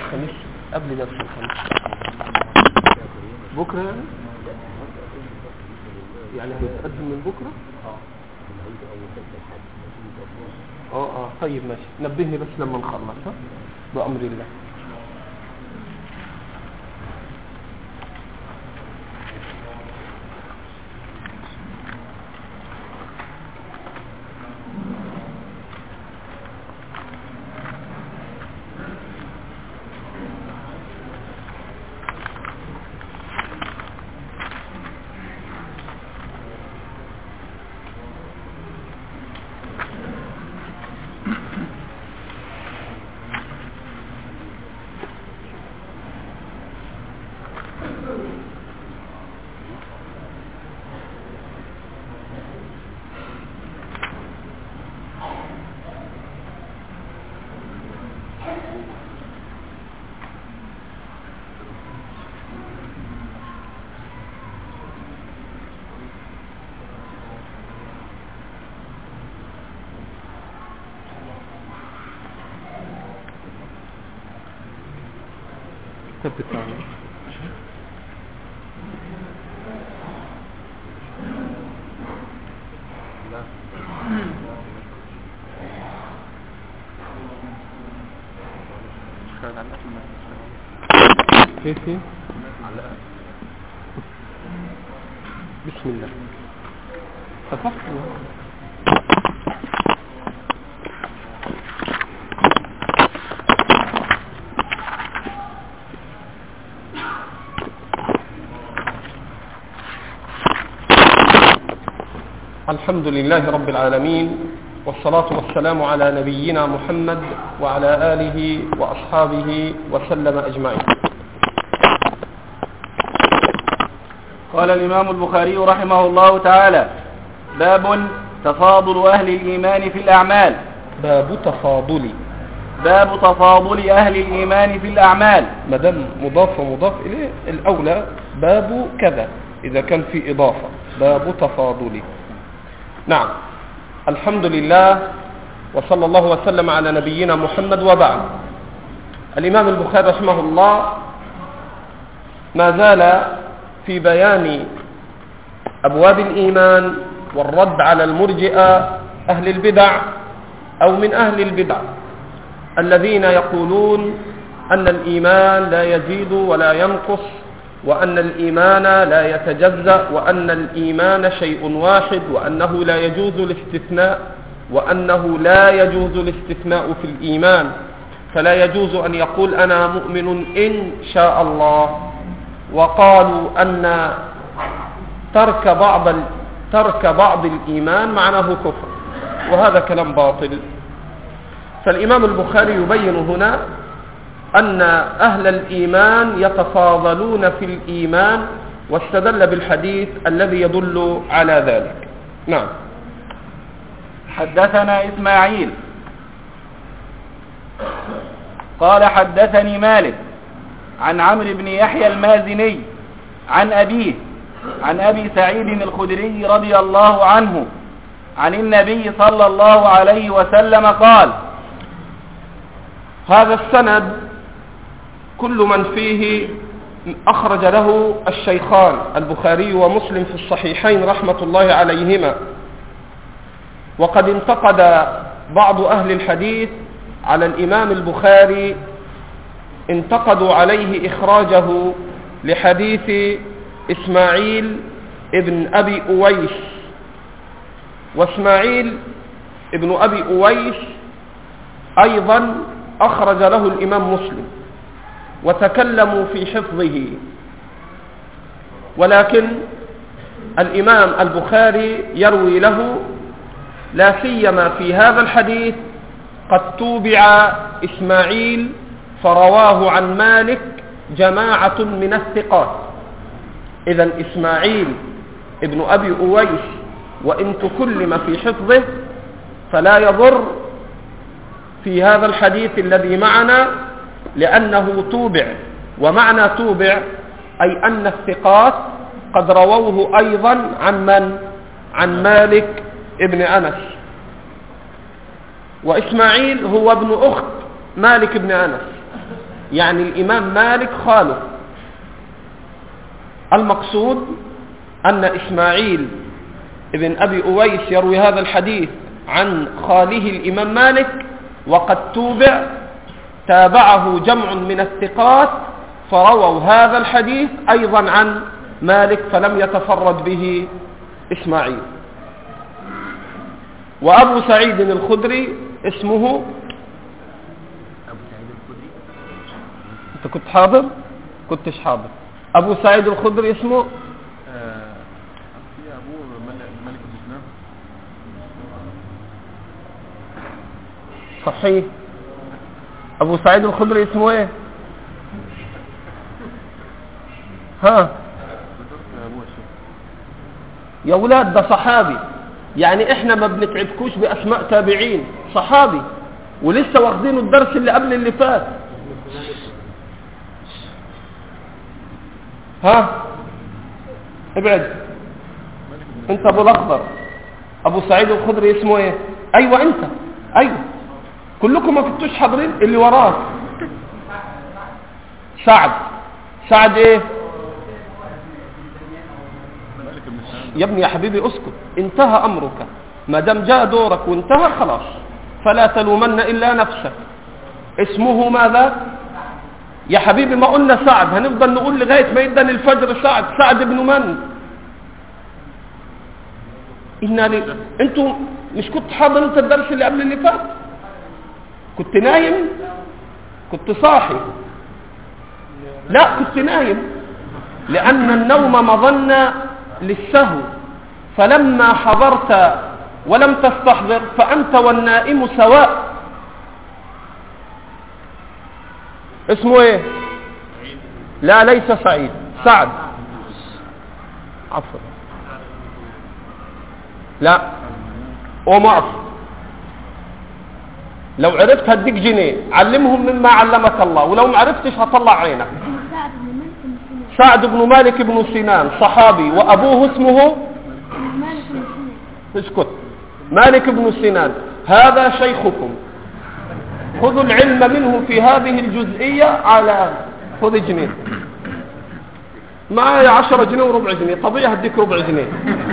الخميس قبل درس الخميس بكرة يعني هيتقدم من بكرة. طيب ماشي، نبهني بس لما نخلص بأمر الله. كيف بسم الله تفضل. الحمد لله رب العالمين، والصلاة والسلام على نبينا محمد وعلى آله وأصحابه وسلم أجمعين. قال الإمام البخاري رحمه الله تعالى: باب تفاضل أهل الإيمان في الأعمال. باب تفاضل أهل الإيمان في الأعمال. مدام مضاف ومضاف إليه الأولى باب كذا إذا كان في إضافة. باب تفاضل. نعم، الحمد لله وصلى الله وسلم على نبينا محمد، وبعد. الإمام البخاري رحمه الله ما زال في بيان أبواب الإيمان والرد على المرجئة أهل البدع أو من أهل البدع الذين يقولون أن الإيمان لا يزيد ولا ينقص، وأن الإيمان لا يتجزأ، وأن الإيمان شيء واحد، وأنه لا يجوز الاستثناء في الإيمان، فلا يجوز أن يقول أنا مؤمن إن شاء الله. وقالوا أن ترك بعض الإيمان معناه كفر، وهذا كلام باطل. فالإمام البخاري يبين هنا أن أهل الإيمان يتفاضلون في الإيمان، واستدل بالحديث الذي يدل على ذلك. نعم. حدثنا إسماعيل قال حدثني مالك عن عمرو بن يحيى المازني عن أبيه عن أبي سعيد الخدري رضي الله عنه عن النبي صلى الله عليه وسلم قال: هذا السند كل من فيه أخرج له الشيخان البخاري ومسلم في الصحيحين رحمة الله عليهما. وقد انتقد بعض أهل الحديث على الإمام البخاري، انتقدوا عليه إخراجه لحديث إسماعيل ابن أبي أويس. وإسماعيل ابن أبي أويس أيضا أخرج له الإمام مسلم وتكلموا في حفظه، ولكن الإمام البخاري يروي له، لا سيما في هذا الحديث قد توبع إسماعيل فرواه عن مالك جماعة من الثقات. إذن إسماعيل ابن أبي أويس وإن تكلم في حفظه فلا يضر في هذا الحديث الذي معنا، لأنه توبع. ومعنى توبع أي أن الثقات قد رووه أيضا عن من؟ عن مالك ابن أنس. وإسماعيل هو ابن أخت مالك بن أنس، يعني الإمام مالك خاله. المقصود أن إسماعيل ابن أبي أويس يروي هذا الحديث عن خاله الإمام مالك، وقد تابعه جمع من الثقات فرووا هذا الحديث أيضا عن مالك، فلم يتفرد به إسماعيل. وأبو سعيد الخدري اسمه، أنت كنت حاضر؟ كنتش حاضر. أبو سعيد الخدري اسمه صحيح. أبو سعيد الخدري اسمه ايه؟ ها يا ولاد، ده صحابي. يعني احنا ما بنتعبكوش بأسماء تابعين، صحابي ولسه واخدينه الدرس اللي قبل اللي فات. ها ابعد انت ابو الاخضر. ابو سعيد الخدري اسمه ايه؟ ايوه انت، ايوه كلكم ما كنتوش حاضرين. اللي وراك سعد ايه يا ابني؟ يا حبيبي اسكت، انتهى امرك. ما دام جاء دورك وانتهى خلاص، فلا تلومن الا نفسك. اسمه ماذا يا حبيبي؟ ما قلنا سعد، هنفضل نقول لغايه ما يدن الفجر سعد بن من؟ انتوا مش كنت حاضر انت الدرس اللي قبل اللي فات؟ كنت نايم؟ كنت صاحي؟ لا كنت نايم، لأن النوم مظنة للسهو، فلما حضرت ولم تستحضر فأنت والنائم سواء. اسمه ايه؟ لا ليس سعيد، سعد، عفوا. لا وما أصل. لو عرفت هديك جنيه، علمهم مما علمك الله، ولو ما عرفتش هطلع عينك. سعد بن مالك بن سنان صحابي، وأبوه اسمه اسكت مالك بن سنان. هذا شيخكم، خذوا العلم منه في هذه الجزئية. على خذ جنيه، معايا 10 جنيه وربع جنيه، طبيعي هديك ربع جنيه.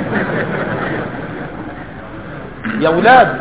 يا ولاد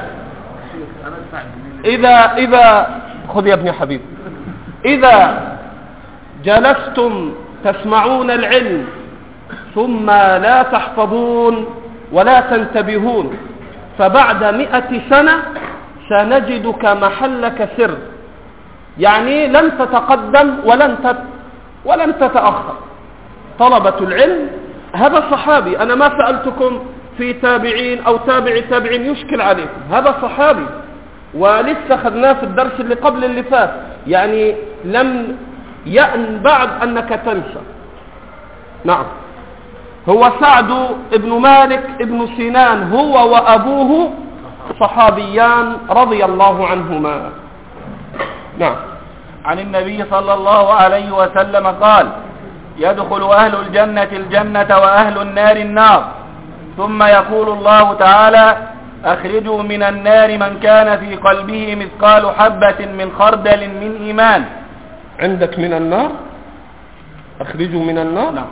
إذا خذ يا ابني حبيبي، إذا جلستم تسمعون العلم ثم لا تحفظون ولا تنتبهون، فبعد 100 سنة سنجدك محلك سر. يعني لن تتقدم ولن تتأخر. طلبة العلم هذا صحابي، أنا ما سألتكم في تابعين أو تابعين يشكل عليكم، هذا صحابي ولسه خدناه في الدرس اللي قبل اللي فات. يعني لم يأن بعد أنك تنسى. نعم، هو سعد ابن مالك ابن سنان، هو وأبوه صحابيان رضي الله عنهما. نعم. عن النبي صلى الله عليه وسلم قال: يدخل أهل الجنة الجنة وأهل النار النار، ثم يقول الله تعالى: أخرجوا من النار من كان في قلبه مثقال حبة من خردل من إيمان. عندك من النار؟ أخرجوا من النار؟ نعم.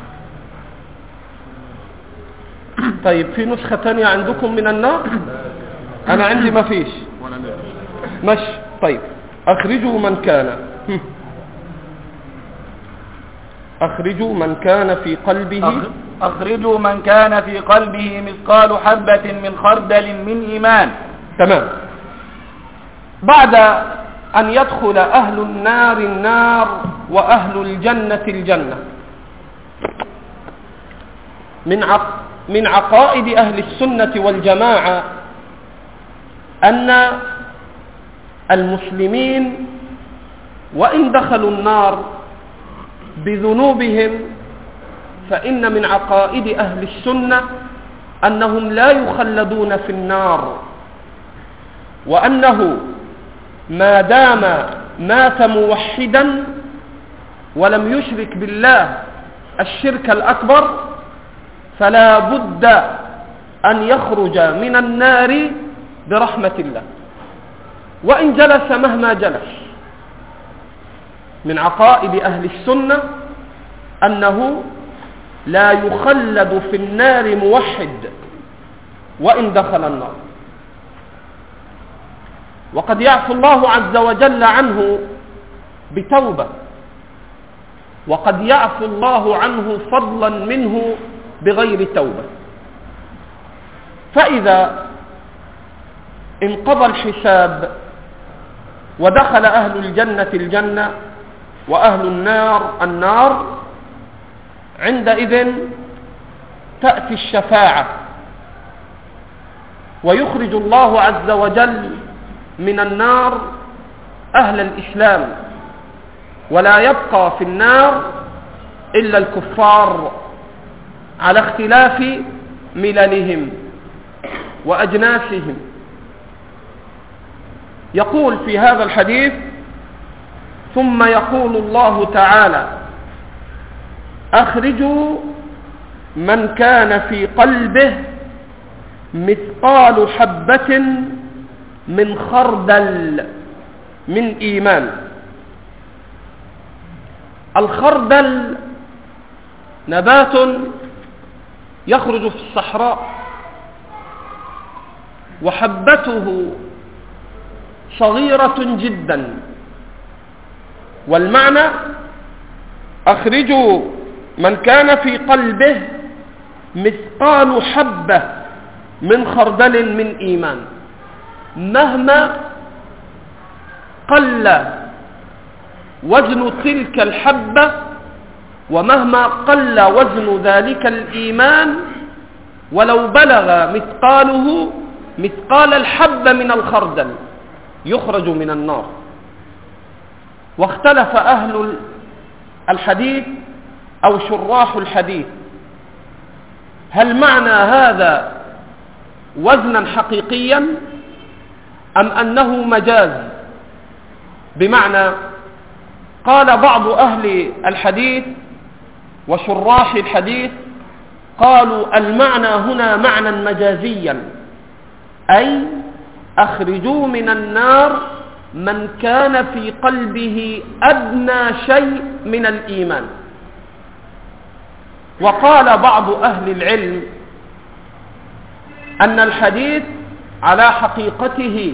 طيب في نسخة تانية عندكم من النار؟ أنا عندي ما فيش. مش طيب، أخرجوا من كان أخرجوا من كان في قلبه أخرجوا من كان في قلبه مثقال حبة من خردل من إيمان. تمام. بعد أن يدخل أهل النار النار وأهل الجنة الجنة، من عقائد أهل السنة والجماعة أن المسلمين وإن دخلوا النار بذنوبهم، فإن من عقائد أهل السنة أنهم لا يخلدون في النار، وأنه ما دام مات موحدا ولم يشرك بالله الشرك الأكبر فلا بد أن يخرج من النار برحمة الله، وإن جلس مهما جلس. من عقائد أهل السنة أنه لا يخلد في النار موحد وإن دخل النار، وقد يعفو الله عز وجل عنه بتوبة، وقد يعفو الله عنه فضلا منه بغير توبة. فإذا انقضى الحساب ودخل أهل الجنة الجنة وأهل النار النار، عندئذ تأتي الشفاعة ويخرج الله عز وجل من النار أهل الإسلام، ولا يبقى في النار إلا الكفار على اختلاف مللهم وأجناسهم. يقول في هذا الحديث: ثم يقول الله تعالى: أخرجوا من كان في قلبه مثقال حبة من خردل من إيمان. الخردل نبات يخرج في الصحراء، وحبته صغيرة جدا، والمعنى أخرجوا من كان في قلبه مثقال حبة من خردل من إيمان. مهما قل وزن تلك الحبة ومهما قل وزن ذلك الإيمان، ولو بلغ مثقاله مثقال الحبة من الخردل، يخرج من النار. واختلف أهل الحديث أو شراح الحديث: هل معنى هذا وزنا حقيقيا أم أنه مجاز؟ بمعنى، قال بعض أهل الحديث وشراح الحديث قالوا المعنى هنا معنى مجازيا، أي أخرجوا من النار من كان في قلبه أدنى شيء من الإيمان. وقال بعض أهل العلم أن الحديث على حقيقته،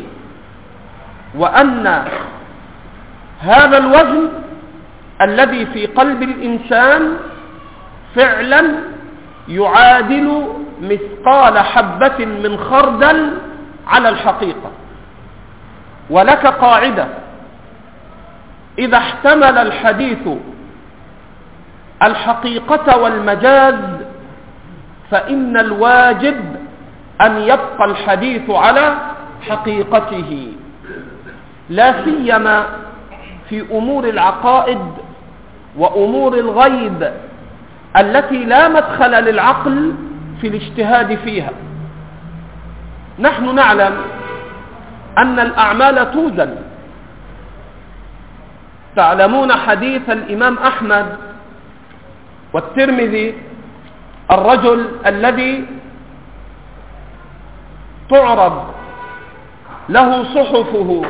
وأن هذا الوزن الذي في قلب الإنسان فعلا يعادل مثقال حبة من خردل على الحقيقة. ولك قاعدة: إذا احتمل الحديث الحقيقة والمجاز فإن الواجب أن يبقى الحديث على حقيقته، لا سيما في أمور العقائد وأمور الغيب التي لا مدخل للعقل في الاجتهاد فيها. نحن نعلم أن الأعمال توزن. تعلمون حديث الإمام أحمد والترمذي: الرجل الذي تعرض له صحفه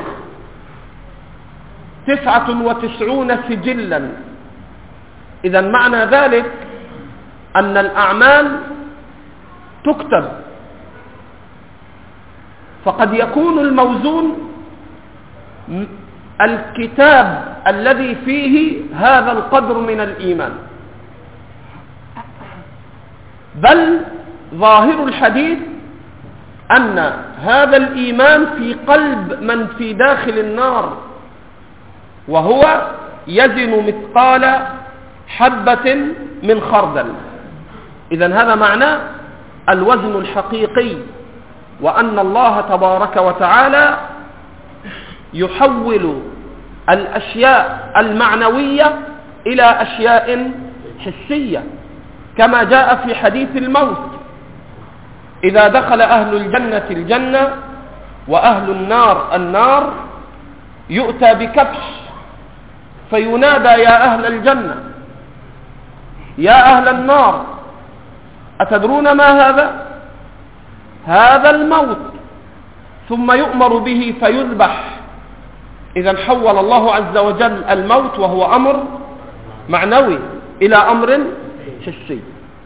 99 سجلا. إذا معنى ذلك أن الأعمال تكتب، فقد يكون الموزون الكتاب الذي فيه هذا القدر من الإيمان، بل ظاهر الحديث أن هذا الإيمان في قلب من في داخل النار، وهو يزن مثقال حبة من خردل. إذن هذا معنى الوزن الحقيقي، وأن الله تبارك وتعالى يحول الأشياء المعنوية إلى أشياء حسية، كما جاء في حديث الموت: إذا دخل أهل الجنة الجنة وأهل النار النار، يؤتى بكبش فينادى: يا أهل الجنة، يا أهل النار، أتدرون ما هذا؟ هذا الموت. ثم يؤمر به فيذبح، إذا حول الله عز وجل الموت وهو أمر معنوي إلى أمر حسي.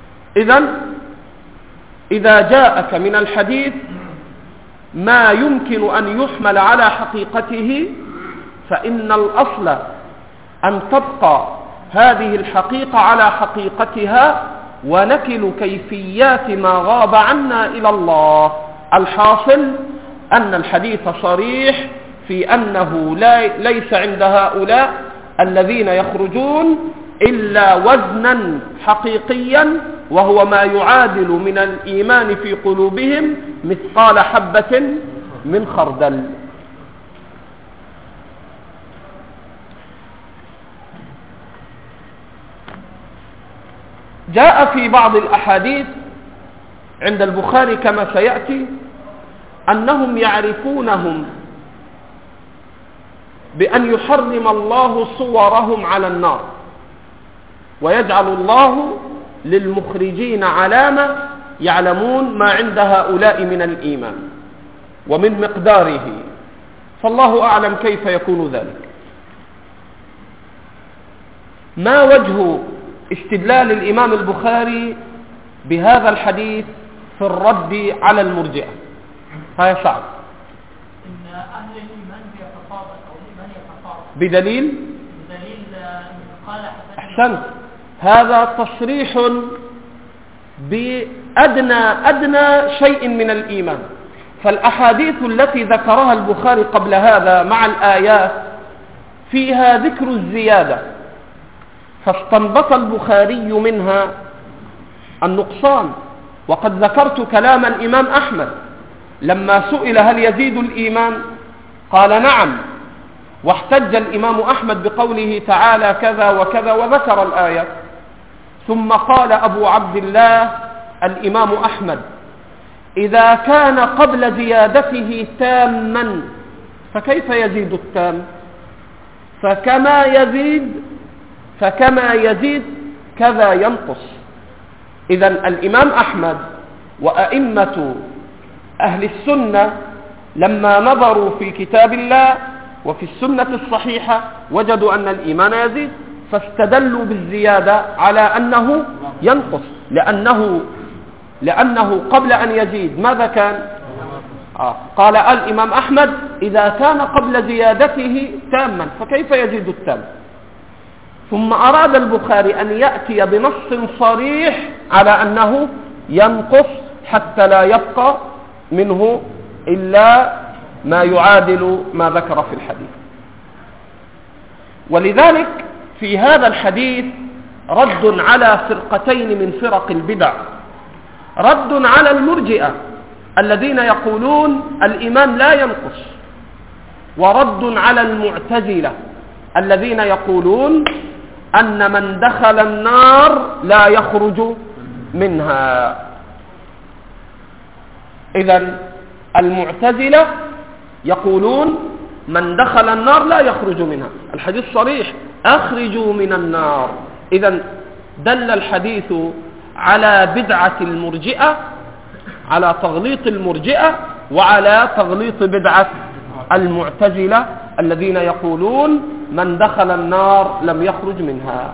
إذا جاءك من الحديث ما يمكن أن يحمل على حقيقته فإن الأصل أن تبقى هذه الحقيقة على حقيقتها ونكل كيفيات ما غاب عنا إلى الله. الحاصل أن الحديث صريح في أنه ليس عند هؤلاء الذين يخرجون إلا وزنا حقيقيا، وهو ما يعادل من الإيمان في قلوبهم مثقال حبة من خردل. جاء في بعض الأحاديث عند البخاري كما سيأتي أنهم يعرفونهم بأن يحرم الله صورهم على النار، ويجعل الله للمخرجين علامة يعلمون ما عند هؤلاء من الإيمان ومن مقداره، فالله أعلم كيف يكون ذلك. ما وجه استدلال الإمام البخاري بهذا الحديث في الرد على المرجئة؟ هيا سعد. إن أهل الإيمان يتفاضل أو الإيمان يتفاضل بدليل قال أحسنت، هذا تصريح بأدنى شيء من الإيمان. فالأحاديث التي ذكرها البخاري قبل هذا مع الآيات فيها ذكر الزيادة، فاستنبط البخاري منها النقصان. وقد ذكرت كلام الإمام أحمد لما سئل هل يزيد الإيمان قال نعم، واحتج الإمام أحمد بقوله تعالى كذا وكذا وذكر الآية. ثم قال أبو عبد الله الإمام أحمد إذا كان قبل زيادته تاما فكيف يزيد التام؟ فكما يزيد كذا ينقص. إذن الإمام أحمد وأئمة أهل السنة لما نظروا في كتاب الله وفي السنة الصحيحة وجدوا أن الإيمان يزيد، فاستدلوا بالزيادة على أنه ينقص، لأنه قبل أن يزيد ماذا كان؟ قال الإمام أحمد إذا كان قبل زيادته تاما فكيف يزيد التام؟ ثم أراد البخاري أن يأتي بنص صريح على أنه ينقص حتى لا يبقى منه إلا ما يعادل ما ذكر في الحديث. ولذلك في هذا الحديث رد على فرقتين من فرق البدع، رد على المرجئة الذين يقولون الإيمان لا ينقص، ورد على المعتزلة الذين يقولون أن من دخل النار لا يخرج منها. إذن المعتزلة يقولون من دخل النار لا يخرج منها، الحديث صريح أخرجوا من النار. إذن دل الحديث على بدعة المرجئة، على تغليط المرجئة وعلى تغليط بدعة المعتزلة الذين يقولون من دخل النار لم يخرج منها.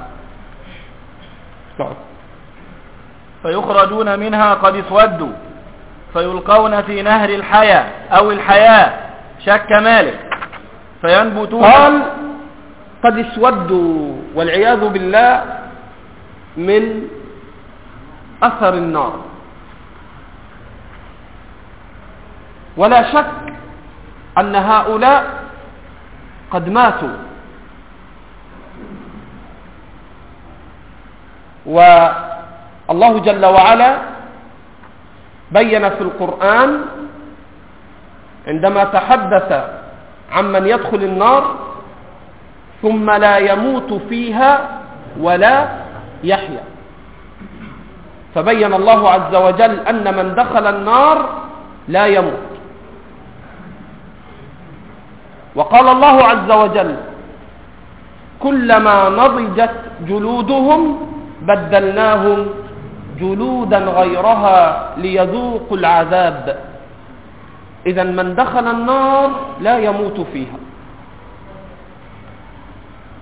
فيخرجون منها قد اسودوا فيلقون في نهر الحياة أو الحياة، شك مالك، فينبتون. قال قد اسودوا والعياذ بالله من أثر النار. ولا شك أن هؤلاء قد ماتوا، والله جل وعلا بين في القرآن عندما تحدث عمن يدخل النار ثم لا يموت فيها ولا يحيا، فبين الله عز وجل أن من دخل النار لا يموت. وقال الله عز وجل كلما نضجت جلودهم بدلناهم جلودا غيرها ليذوقوا العذاب. إذن من دخل النار لا يموت فيها،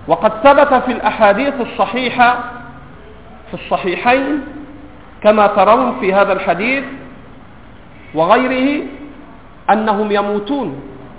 وقد ثبت في الأحاديث الصحيحة في الصحيحين كما ترون في هذا الحديث وغيره أنهم يموتون.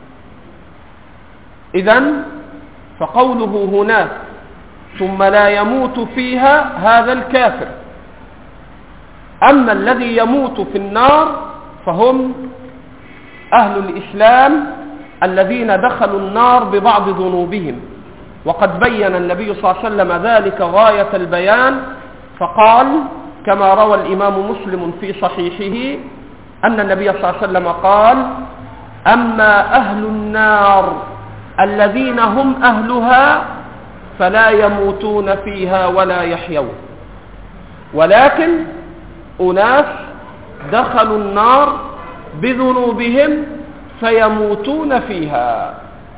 إذن فقوله هناك ثم لا يموت فيها هذا الكافر. أما الذي يموت في النار فهم أهل الإسلام الذين دخلوا النار ببعض ذنوبهم، وقد بين النبي صلى الله عليه وسلم ذلك غاية البيان، فقال كما روى الإمام مسلم في صحيحه أن النبي صلى الله عليه وسلم قال: أما أهل النار الذين هم أهلها فلا يموتون فيها ولا يحيون، ولكن أناس دخلوا النار بذنوبهم فيموتون فيها،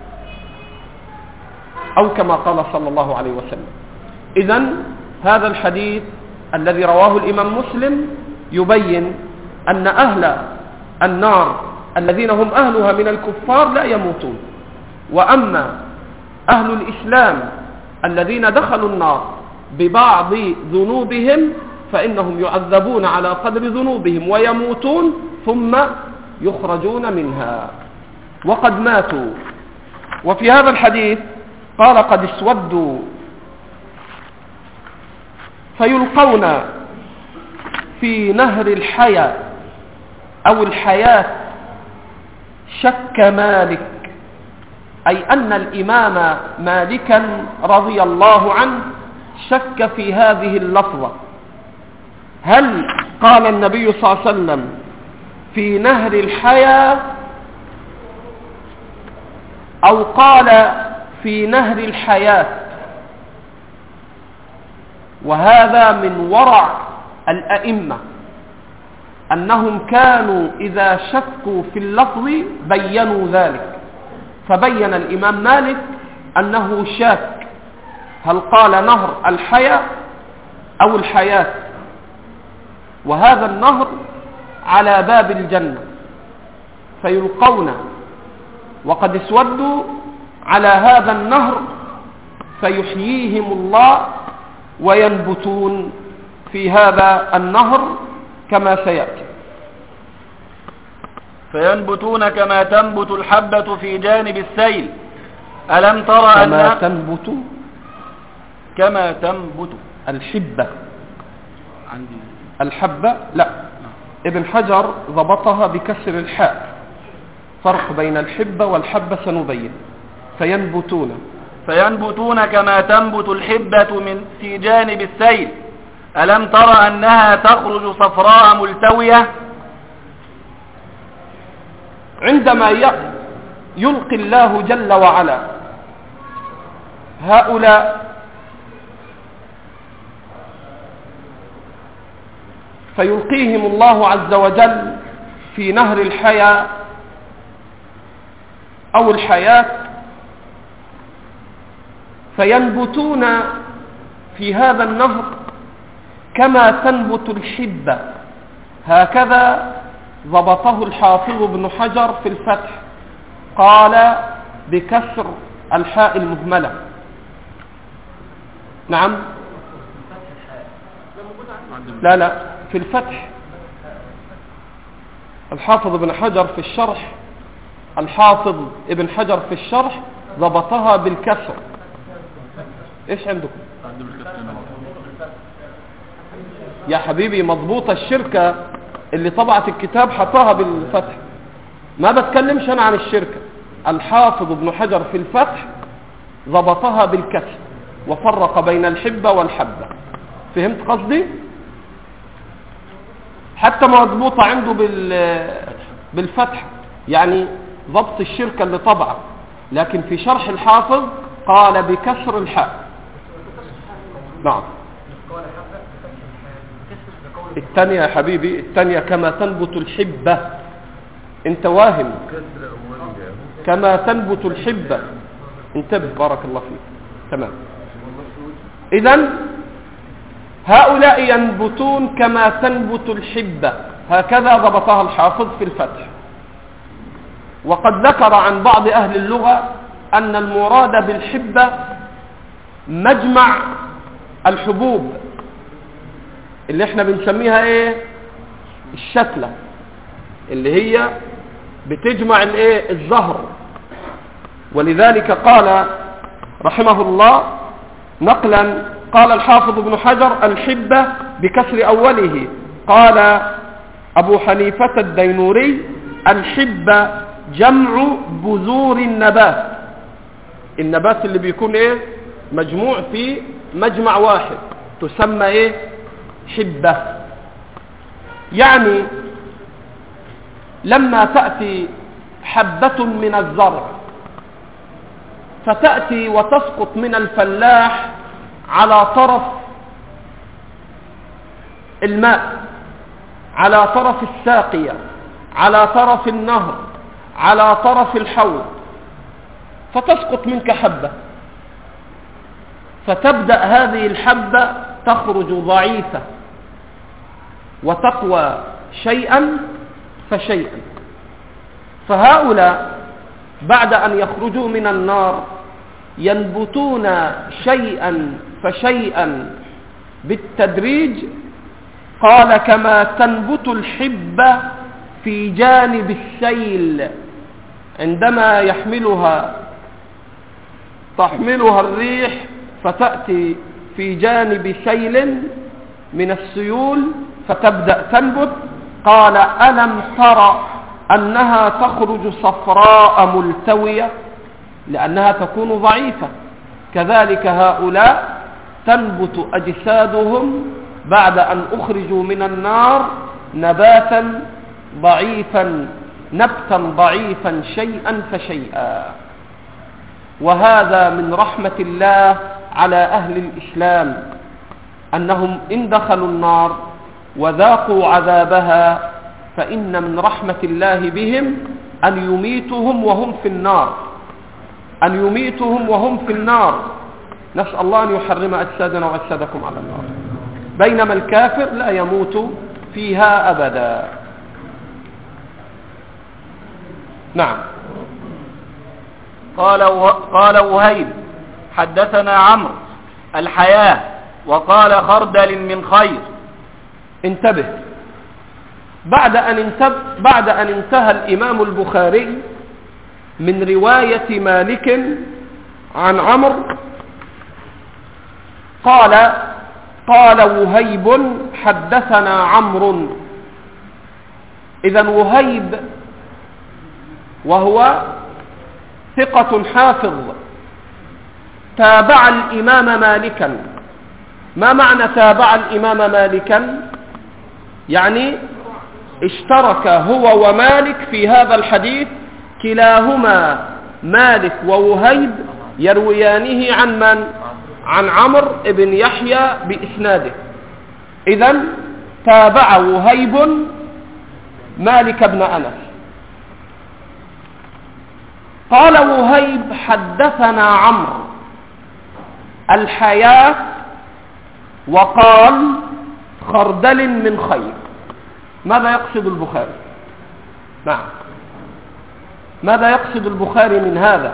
أو كما قال صلى الله عليه وسلم. إذن هذا الحديث الذي رواه الإمام مسلم يبين أن أهل النار الذين هم أهلها من الكفار لا يموتون، وأما أهل الإسلام الذين دخلوا النار ببعض ذنوبهم فإنهم يعذبون على قدر ذنوبهم ويموتون ثم يخرجون منها وقد ماتوا. وفي هذا الحديث قال: قد اسودوا فيلقون في نهر الحياة أو الحياة شك مالك، أي أن الإمام مالكا رضي الله عنه شك في هذه اللفظة، هل قال النبي صلى الله عليه وسلم في نهر الحياة أو قال في نهر الحياة؟ وهذا من ورع الأئمة أنهم كانوا إذا شكوا في اللفظ بينوا ذلك، فبين الإمام مالك أنه شاك هل قال نهر الحياة أو الحياة، وهذا النهر على باب الجنة فيلقون وقد اسودوا على هذا النهر فيحييهم الله وينبتون في هذا النهر كما سيأتي. فينبتون كما تنبت الحبة في جانب السيل. ألم ترى كما تنبت الحبة عندي الحبة لا، ابن حجر ضبطها بكسر الحاء، فرق بين الحبة والحبة سنبين. فينبتون كما تنبت الحبة في جانب السيل. ألم ترى أنها تخرج صفراء ملتوية؟ عندما يلقي الله جل وعلا هؤلاء فيلقيهم الله عز وجل في نهر الحياة أو الحياة، فينبتون في هذا النهر كما تنبت الحبة، هكذا ضبطه الحافظ ابن حجر في الفتح، قال بكسر الحاء المهملة. نعم، لا في الفتح. الحافظ ابن حجر في الشرح، الحافظ ابن حجر في الشرح ضبطها بالكسر. ايش عندكم يا حبيبي؟ مضبوطة الشركة اللي طبعت الكتاب حطاها بالفتح، ما بتكلمش انا عن الشركة. الحافظ ابن حجر في الفتح ضبطها بالكسر وفرق بين الحبة والحبة. فهمت قصدي؟ حتى مضبوطة عنده بالفتح، يعني ضبط الشركة اللي طبعت، لكن في شرح الحافظ قال بكسر الحاء. نعم، الثانية يا حبيبي، الثانية كما تنبت الحبة، انت واهم، كما تنبت الحبة، انتبه بارك الله فيك. تمام. إذن هؤلاء ينبتون كما تنبت الحبة، هكذا ضبطها الحافظ في الفتح. وقد ذكر عن بعض أهل اللغة أن المراد بالحبة مجمع الحبوب اللي احنا بنسميها ايه؟ الشتلة، اللي هي بتجمع الايه؟ الزهر. ولذلك قال رحمه الله نقلا، قال الحافظ ابن حجر: الحبة بكسر أوله. قال أبو حنيفة الدينوري: الحبة جمع بذور النبات، النبات اللي بيكون ايه؟ مجموع في مجمع واحد تسمى ايه؟ حبة. يعني لما تأتي حبة من الزرع فتأتي وتسقط من الفلاح على طرف الماء، على طرف الساقية، على طرف النهر، على طرف الحوض، فتسقط منك حبة، فتبدأ هذه الحبة تخرج ضعيفة وتقوى شيئا فشيئا. فهؤلاء بعد أن يخرجوا من النار ينبتون شيئا فشيئا بالتدريج. قال: كما تنبت الحبة في جانب السيل عندما تحملها الريح فتأتي في جانب سيل من السيول فتبدأ تنبت. قال: ألم تر أنها تخرج صفراء ملتوية لأنها تكون ضعيفة؟ كذلك هؤلاء تنبت أجسادهم بعد أن أخرجوا من النار نباتا ضعيفا، نبتا ضعيفا شيئا فشيئا. وهذا من رحمة الله على أهل الإسلام، أنهم إن دخلوا النار وذاقوا عذابها فإن من رحمة الله بهم أن يميتهم وهم في النار، أن يميتهم وهم في النار. نسأل الله أن يحرم أجسادنا وأجسادكم على النار، بينما الكافر لا يموت فيها أبدا. نعم. قال وهيب: حدثنا عمرو الحياة، وقال: خردل من خير. انتبه، بعد أن انتهى الإمام البخاري من رواية مالك عن عمرو قال وهيب: حدثنا عمرو. إذن وهيب وهو ثقة حافظ تابع الإمام مالكا. ما معنى تابع الإمام مالكا؟ يعني اشترك هو ومالك في هذا الحديث، كلاهما مالك ووهيب يرويانه عن من؟ عن عمرو بن يحيى بإسناده. إذن تابع وهيب مالك بن أنس. قال وهيب: حدثنا عمرو الحياة، وقال: خردل من خير. ماذا يقصد البخاري؟ نعم، ماذا يقصد البخاري من هذا؟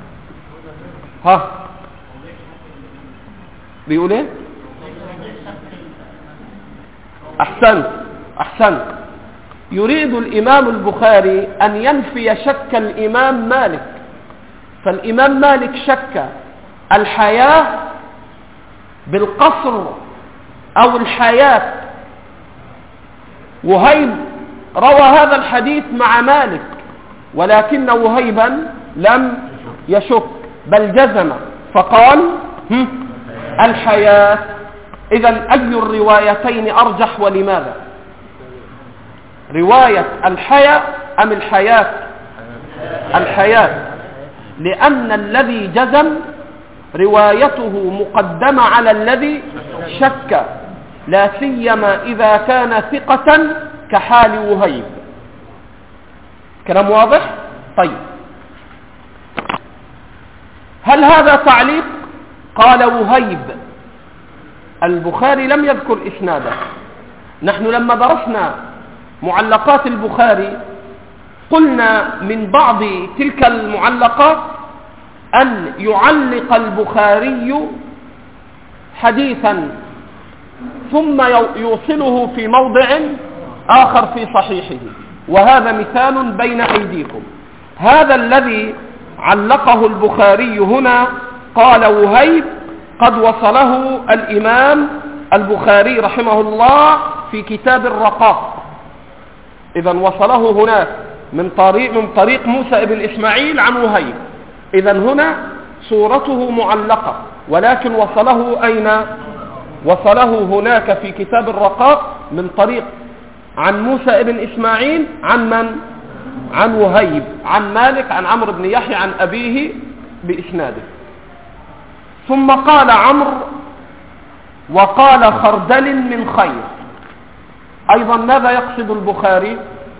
بيقول ايه؟ أحسنت. يريد الإمام البخاري أن ينفي شك الإمام مالك. فالإمام مالك شك الحياة بالقصر أو الحياة. وهيب روى هذا الحديث مع مالك، ولكن وهيبا لم يشك بل جزم فقال: الحياة. إذن أي الروايتين أرجح ولماذا؟ رواية الحياة أم الحياة؟ الحياة، لأن الذي جزم روايته مقدمة على الذي شك، لا سيما إذا كان ثقة كحال وهيب. كلام واضح؟ طيب، هل هذا تعليق؟ قال وهيب. البخاري لم يذكر إسناده. نحن لما درسنا معلقات البخاري قلنا من بعض تلك المعلقات أن يعلق البخاري حديثا ثم يوصله في موضع آخر في صحيحه، وهذا مثال بين أيديكم. هذا الذي علقه البخاري هنا قال وهيب قد وصله الإمام البخاري رحمه الله في كتاب الرقاق. إذا وصله هناك من طريق موسى بن إسماعيل عن وهيب. إذا هنا صورته معلقة، ولكن وصله أين؟ وصله هناك في كتاب الرقاق من طريق عن موسى بن إسماعيل عن من؟ عن وهيب عن مالك عن عمرو بن يحيى عن أبيه بإسناده. ثم قال عمرو وقال خردل من خير. أيضا ماذا يقصد البخاري؟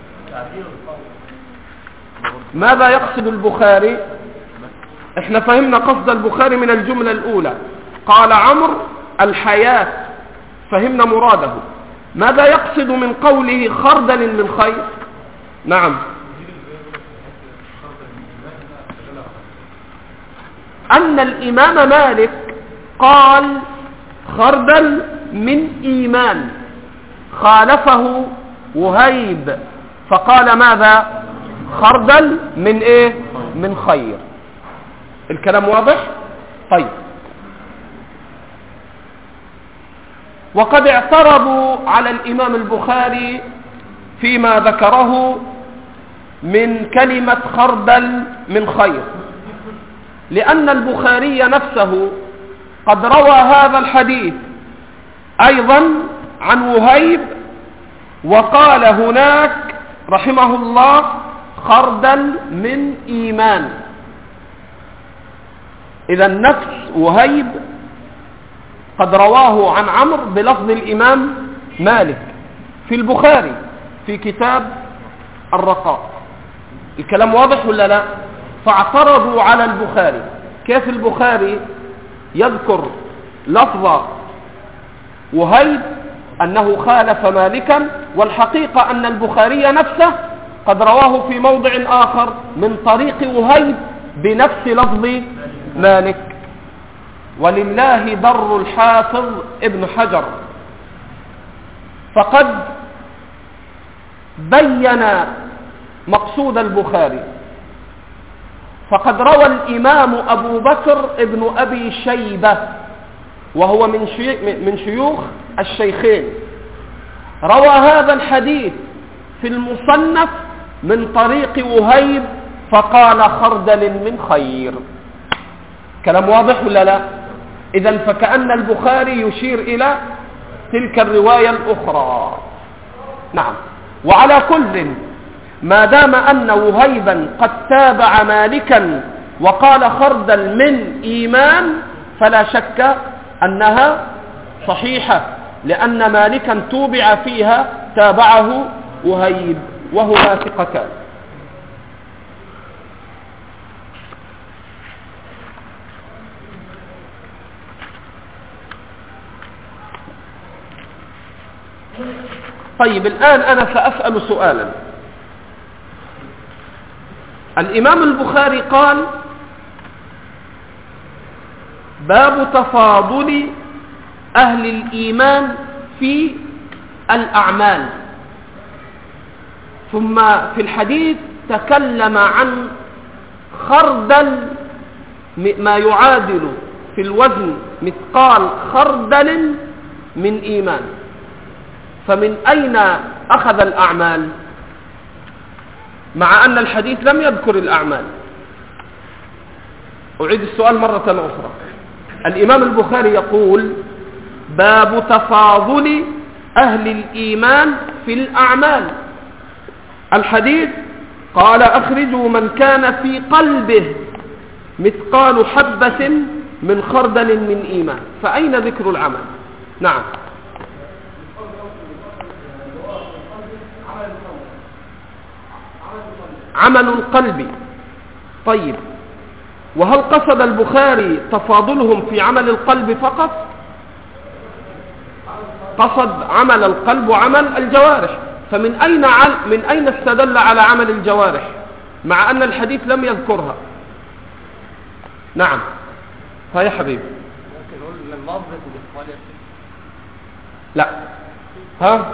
ماذا يقصد البخاري؟ احنا فهمنا قصد البخاري من الجملة الأولى، قال عمرو الحياة، فهمنا مراده. ماذا يقصد من قوله خردل من خير؟ نعم، أن الإمام مالك قال خردل من إيمان، خالفه وهيب فقال ماذا؟ خردل من إيه؟ من خير. الكلام واضح؟ طيب. وقد اعترضوا على الإمام البخاري فيما ذكره من كلمة خردل من خير، لأن البخاري نفسه قد روى هذا الحديث أيضا عن وهيب، وقال هناك رحمه الله خردل من إيمان. إذا نفس وهيب قد رواه عن عمرو بلفظ الإمام مالك في البخاري في كتاب الرقاق. الكلام واضح ولا لا؟ فاعترضوا على البخاري، كيف البخاري يذكر لفظ وهيب أنه خالف مالكا، والحقيقة أن البخاري نفسه قد رواه في موضع آخر من طريق وهيب بنفس لفظ مالك. ولله در الحافظ ابن حجر، فقد بين مقصود البخاري. فقد روى الإمام أبو بكر ابن أبي شيبة، وهو من شيوخ الشيخين، روى هذا الحديث في المصنف من طريق وهيب فقال خردل من خير. كلام واضح ولا لا؟ إذن فكأن البخاري يشير إلى تلك الرواية الأخرى. نعم. وعلى كل ما دام أن وهيبا قد تابع مالكا وقال خردل من إيمان فلا شك أنها صحيحة، لأن مالكا توبع فيها تابعه وهيب وهما ثقتان. طيب، الآن أنا سأسأل سؤالا. الإمام البخاري قال باب تفاضل أهل الإيمان في الأعمال، ثم في الحديث تكلم عن خردل ما يعادل في الوزن مثقال خردل من إيمان، فمن أين أخذ الأعمال مع أن الحديث لم يذكر الأعمال؟ أعيد السؤال مرة أخرى. الإمام البخاري يقول باب تفاضل أهل الإيمان في الأعمال، الحديث قال أخرجوا من كان في قلبه مثقال حبة من خردل من إيمان، فأين ذكر العمل؟ نعم. عمل القلب. طيب، وهل قصد البخاري تفاضلهم في عمل القلب فقط؟ قصد عمل القلب وعمل الجوارح، فمن أين استدل على عمل الجوارح مع أن الحديث لم يذكرها؟ نعم. فيا حبيبي، ممكن نقول اللفظ والإخوال يا شيخ؟ لا. ها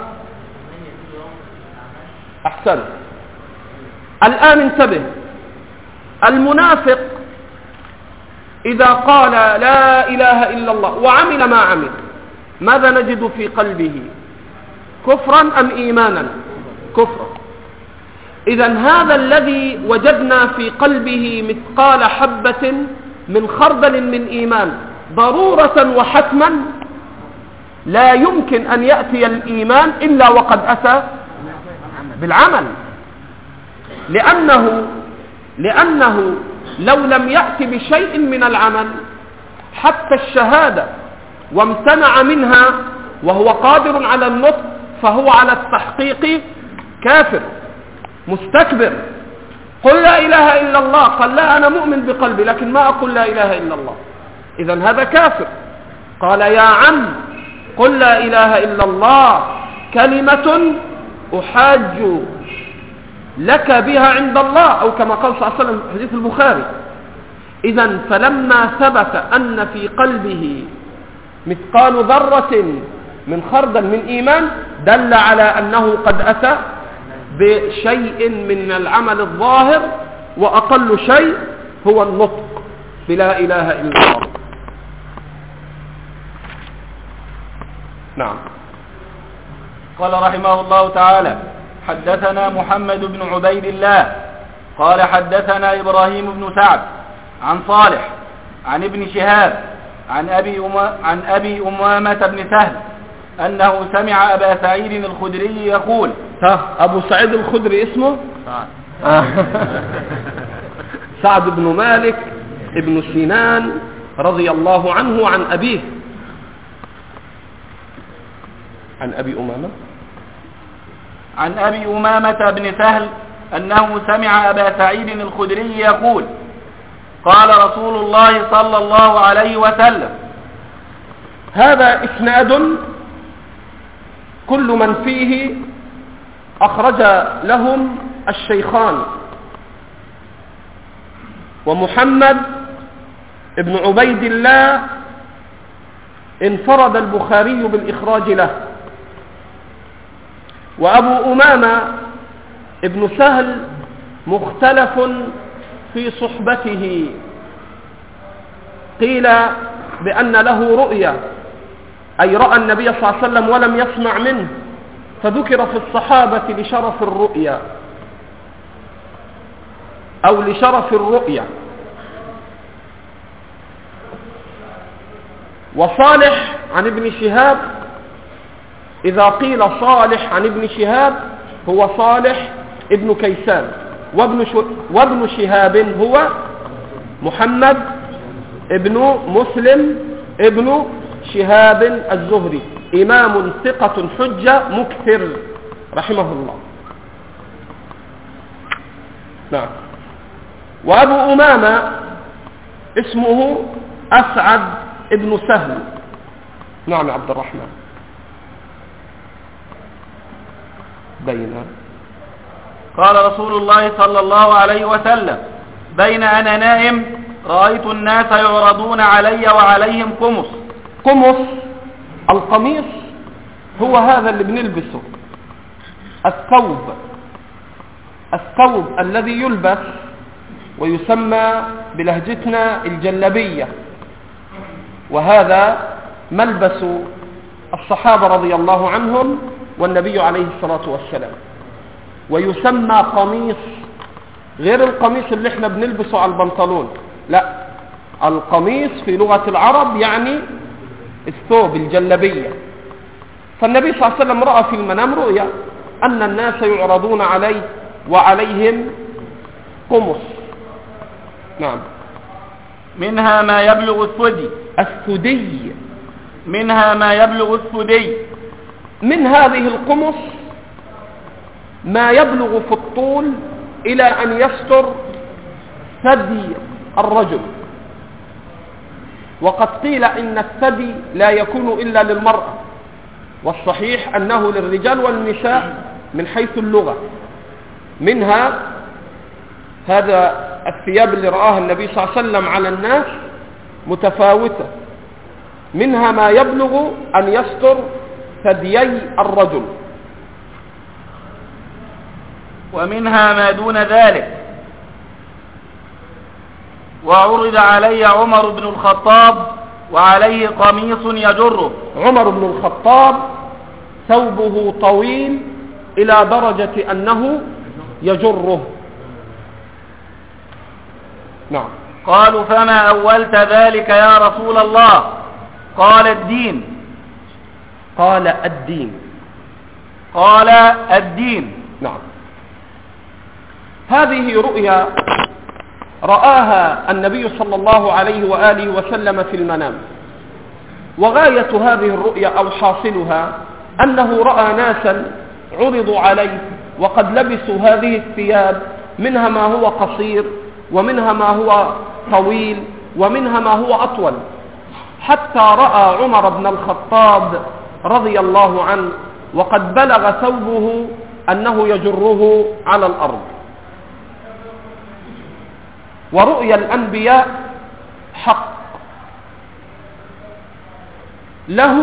أحسن. الآن انتبه، المنافق إذا قال لا إله إلا الله وعمل ما عمل، ماذا نجد في قلبه؟ كفرا أم إيمانا؟ كفرا. إذن هذا الذي وجدنا في قلبه مثقال حبة من خردل من إيمان ضرورة وحتما لا يمكن أن يأتي الإيمان إلا وقد أتى بالعمل، لأنه لو لم يأتي بشيء من العمل حتى الشهادة وامتنع منها وهو قادر على النطق فهو على التحقيق كافر مستكبر. قل لا إله إلا الله، قال لا أنا مؤمن بقلبي لكن ما أقول لا إله إلا الله، إذن هذا كافر. قال يا عم قل لا إله إلا الله كلمة أحاج لك بها عند الله، أو كما قال صلى الله عليه وسلم في حديث البخاري. إذن فلما ثبت أن في قلبه مثقال ذرة من خردل من إيمان دل على أنه قد أتى بشيء من العمل الظاهر، وأقل شيء هو النطق بلا إله إلا الله. نعم. قال رحمه الله تعالى حدثنا محمد بن عبيد الله قال حدثنا إبراهيم بن سعد عن صالح عن ابن شهاب عن أبي أمامة بن سهل أنه سمع أبا سعيد الخدري يقول. أبو سعيد الخدري اسمه سعد بن مالك ابن سنان رضي الله عنه عن أبيه، عن أبي أمامة بن سهل أنه سمع أبا سعيد الخدري يقول قال رسول الله صلى الله عليه وسلم. هذا إسناد كل من فيه أخرج لهم الشيخان، ومحمد ابن عبيد الله انفرد البخاري بالإخراج له، وأبو أمامة ابن سهل مختلف في صحبته، قيل بأن له رؤيا أي رأى النبي صلى الله عليه وسلم ولم يسمع منه، فذكر في الصحابة لشرف الرؤيا أو لشرف الرؤيا. وصالح عن ابن شهاب، إذا قيل صالح عن ابن شهاب هو صالح ابن كيسان، وابن شهاب هو محمد ابن مسلم ابن شهاب الزهري، إمام ثقة حجة مكثر رحمه الله. نعم. وأبو أمامة اسمه أسعد ابن سهل. نعم عبد الرحمن. بين قال رسول الله صلى الله عليه وسلم بين أنا نائم رأيت الناس يعرضون علي وعليهم قمص. قمص القميص هو هذا اللي بنلبسه، الثوب الذي يلبس ويسمى بلهجتنا الجلبية، وهذا ملبس الصحابة رضي الله عنهم والنبي عليه الصلاة والسلام، ويسمى قميص، غير القميص اللي احنا بنلبسه على البنطلون، لا، القميص في لغة العرب يعني الثوب الجلبية. فالنبي صلى الله عليه وسلم رأى في المنام رؤيا أن الناس يعرضون عليه وعليهم قمص. نعم. منها ما يبلغ الثدي، منها ما يبلغ الثدي. من هذه القمص ما يبلغ في الطول إلى أن يستر ثدي الرجل، وقد قيل إن الثدي لا يكون إلا للمرأة، والصحيح أنه للرجال والنساء من حيث اللغة. منها هذا الثياب اللي رآها النبي صلى الله عليه وسلم على الناس متفاوتة، منها ما يبلغ أن يستر ثديي الرجل، ومنها ما دون ذلك. وعرض علي عمر بن الخطاب وعليه قميص يجره. عمر بن الخطاب ثوبه طويل إلى درجة أنه يجره. نعم. قالوا فما أولت ذلك يا رسول الله؟ قال الدين. قال الدين. قال الدين. نعم. هذه رؤيا رآها النبي صلى الله عليه وآله وسلم في المنام، وغاية هذه الرؤيا أو حاصلها أنه رأى ناسا عرضوا عليه وقد لبسوا هذه الثياب، منها ما هو قصير ومنها ما هو طويل ومنها ما هو أطول، حتى رأى عمر بن الخطاب رضي الله عنه وقد بلغ ثوبه أنه يجره على الأرض. ورؤيا الأنبياء حق له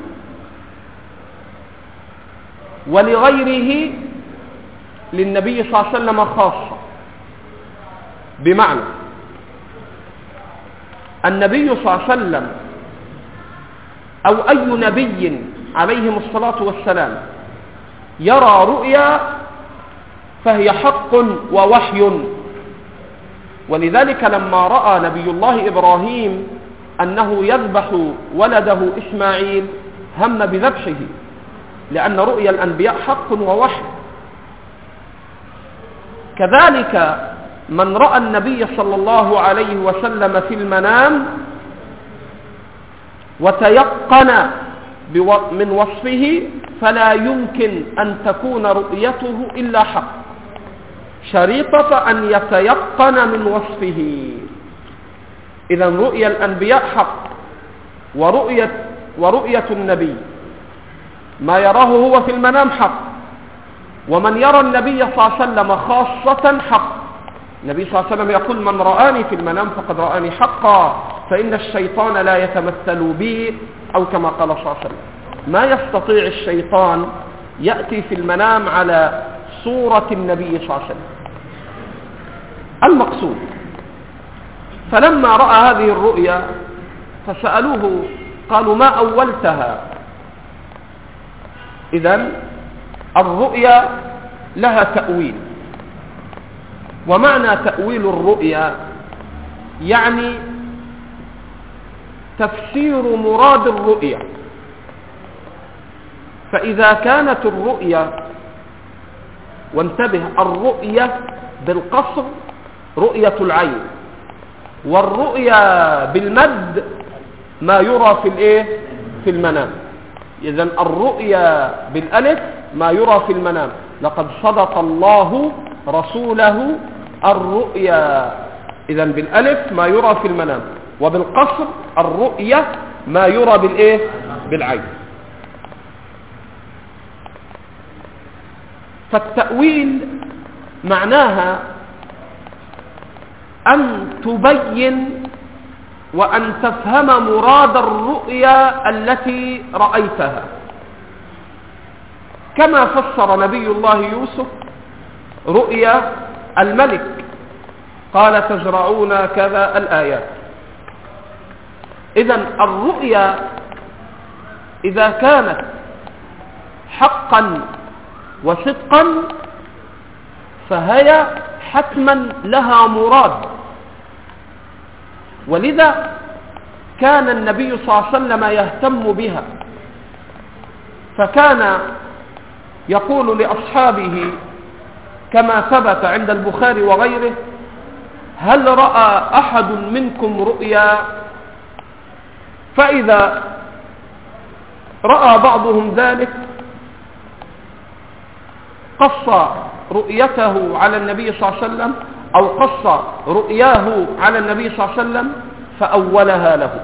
ولغيره، للنبي صلى الله عليه وسلم خاصة، بمعنى النبي صلى الله عليه وسلم أو أي نبي عليهم الصلاة والسلام يرى رؤيا فهي حق ووحي. ولذلك لما رأى نبي الله إبراهيم أنه يذبح ولده إسماعيل هم بذبحه، لأن رؤيا الأنبياء حق ووحي. كذلك من رأى النبي صلى الله عليه وسلم في المنام وتيقن من وصفه فلا يمكن أن تكون رؤيته إلا حق، شريطة أن يتيقن من وصفه. إذن رؤيا الأنبياء حق، ورؤية النبي ما يراه هو في المنام حق، ومن يرى النبي صلى الله عليه وسلم خاصة حق. النبي صلى الله عليه وسلم يقول من رآني في المنام فقد رآني حقا، فإن الشيطان لا يتمثل بي، أو كما قال صلى الله عليه وسلم ما يستطيع الشيطان يأتي في المنام على صورة النبي صلى الله عليه وسلم. المقصود فلما رأى هذه الرؤيا فسألوه قالوا ما أولتها؟ إذن الرؤيا لها تأويل، ومعنى تأويل الرؤيا يعني تفسير مراد الرؤيا. فإذا كانت الرؤيا، وانتبه، الرؤيا بالقصر رؤية العين، والرؤيا بالمد ما يرى في المنام. إذن الرؤيا بالألف ما يرى في المنام، لقد صدق الله رسوله الرؤيا. إذن بالألف ما يرى في المنام، وبالقصر الرؤيا ما يرى بالعين. فالتأويل معناها أن تبين وأن تفهم مراد الرؤيا التي رأيتها، كما فسر نبي الله يوسف رؤيا الملك، قال تزرعون كذا الآيات. إذن الرؤيا إذا كانت حقا وصدقا فهي حتما لها مراد. ولذا كان النبي صلى الله عليه وسلم يهتم بها، فكان يقول لأصحابه كما ثبت عند البخاري وغيره هل رأى أحد منكم رؤيا؟ فإذا رأى بعضهم ذلك قص رؤيته على النبي صلى الله عليه وسلم، أو قص رؤياه على النبي صلى الله عليه وسلم فأولها له.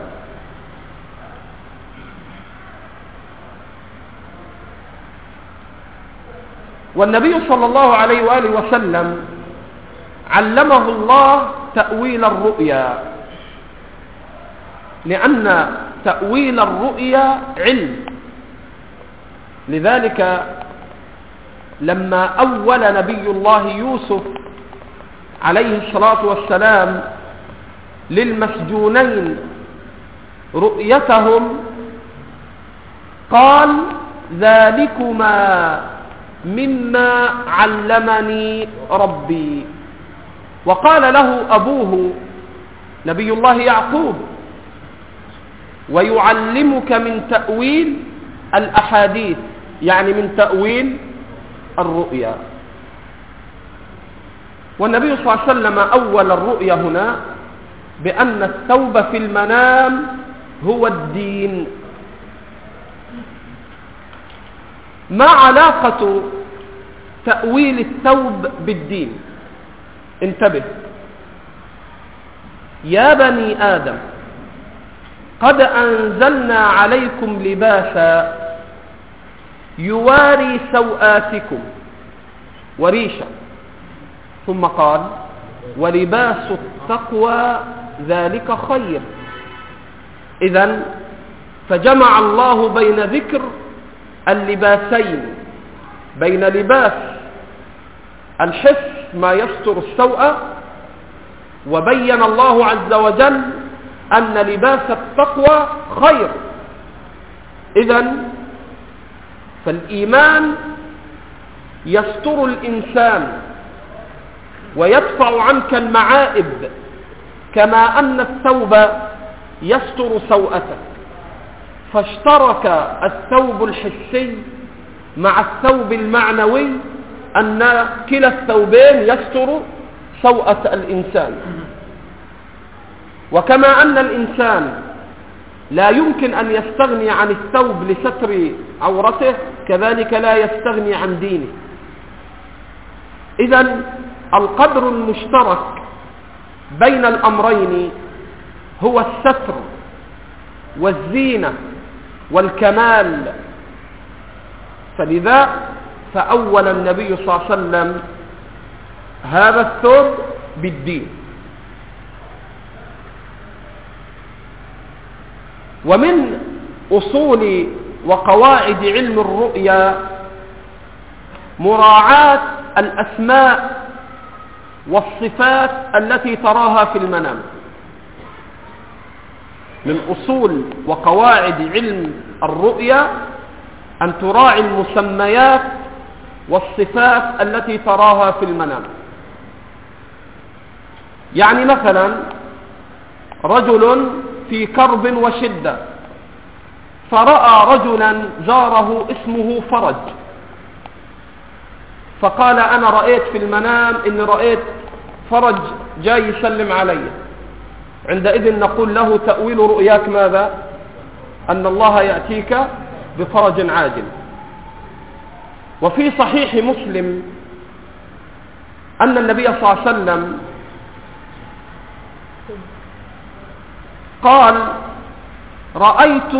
والنبي صلى الله عليه وآله وسلم علمه الله تأويل الرؤيا، لأن تأويل الرؤيا علم. لذلك لما أول نبي الله يوسف عليه الصلاة والسلام للمسجونين رؤيتهم قال ذلكما مما علمني ربي. وقال له أبوه نبي الله يعقوب ويعلمك من تأويل الأحاديث، يعني من تأويل الرؤيا. والنبي صلى الله عليه وسلم أول الرؤيا هنا بأن الثوب في المنام هو الدين. ما علاقة تأويل الثوب بالدين؟ انتبه يا بني آدم، قد أنزلنا عليكم لباسا يواري سوآتكم وريشا، ثم قال ولباس التقوى ذلك خير. إذن فجمع الله بين ذكر اللباسين، بين لباس الحس ما يستر السوء، وبين الله عز وجل أن لباس التقوى خير. إذن فالإيمان يستر الإنسان ويدفع عنك المعائب، كما أن الثوب يستر سوءتك. فاشترك الثوب الحسي مع الثوب المعنوي، أن كلا الثوبين يستر سوءة الإنسان. وكما أن الإنسان لا يمكن أن يستغني عن الثوب لستر عورته، كذلك لا يستغني عن دينه. إذن القدر المشترك بين الأمرين هو الستر والزينة والكمال. فلذا فأول النبي صلى الله عليه وسلم هذا الثوب بالدين. ومن أصول وقواعد علم الرؤيا مراعاة الأسماء والصفات التي تراها في المنام. من أصول وقواعد علم الرؤيا أن تراعي المسميات والصفات التي تراها في المنام. يعني مثلا رجل في كرب وشدة، فرأى رجلا جاره اسمه فرج، فقال أنا رأيت في المنام إن رأيت فرج جاي يسلم علي. عندئذ نقول له تأويل رؤياك ماذا؟ أن الله يأتيك بفرج عاجل. وفي صحيح مسلم أن النبي صلى الله عليه وسلم قال رأيت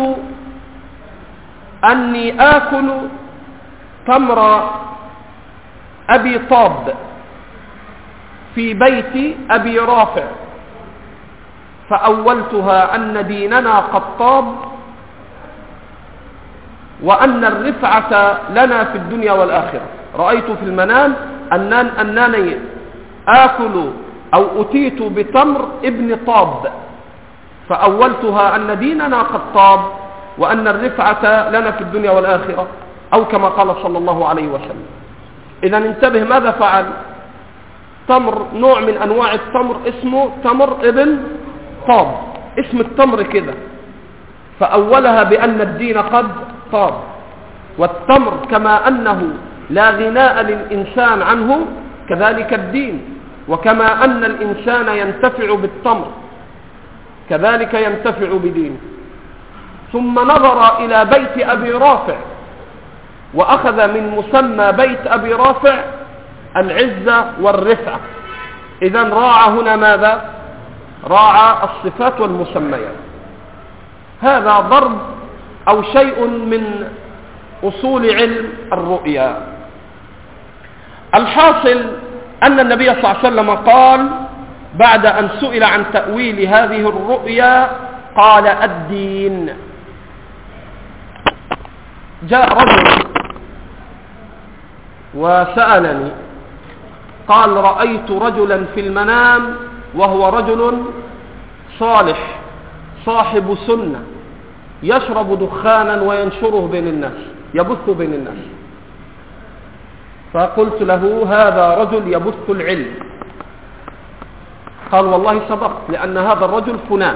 أني آكل تمر أبي طاب في بيت أبي رافع، فأولتها أن ديننا قد طاب وأن الرفعة لنا في الدنيا والآخرة. رأيت في المنام أنني آكل أو أتيت بتمر ابن طاب، فأولتها أن ديننا قد طاب وأن الرفعة لنا في الدنيا والآخرة، أو كما قال صلى الله عليه وسلم. إذن انتبه ماذا فعل؟ تمر، نوع من أنواع التمر اسمه تمر ابن طاب، اسم التمر كده، فأولها بأن الدين قد طاب. والتمر كما أنه لا غناء للإنسان عنه كذلك الدين، وكما أن الإنسان ينتفع بالتمر كذلك ينتفع بدينه. ثم نظر إلى بيت أبي رافع وأخذ من مسمى بيت أبي رافع العزة والرفعة. إذن راعى هنا ماذا؟ راعى الصفات والمسميات. هذا ضرب أو شيء من أصول علم الرؤيا. الحاصل أن النبي صلى الله عليه وسلم قال بعد أن سئل عن تأويل هذه الرؤيا، قال الدين. جاء رجل وسألني قال رأيت رجلا في المنام وهو رجل صالح صاحب سنة يشرب دخانا وينشره بين الناس، يبث بين الناس. فقلت له هذا رجل يبث العلم. قال والله صدقت، لأن هذا الرجل فلان.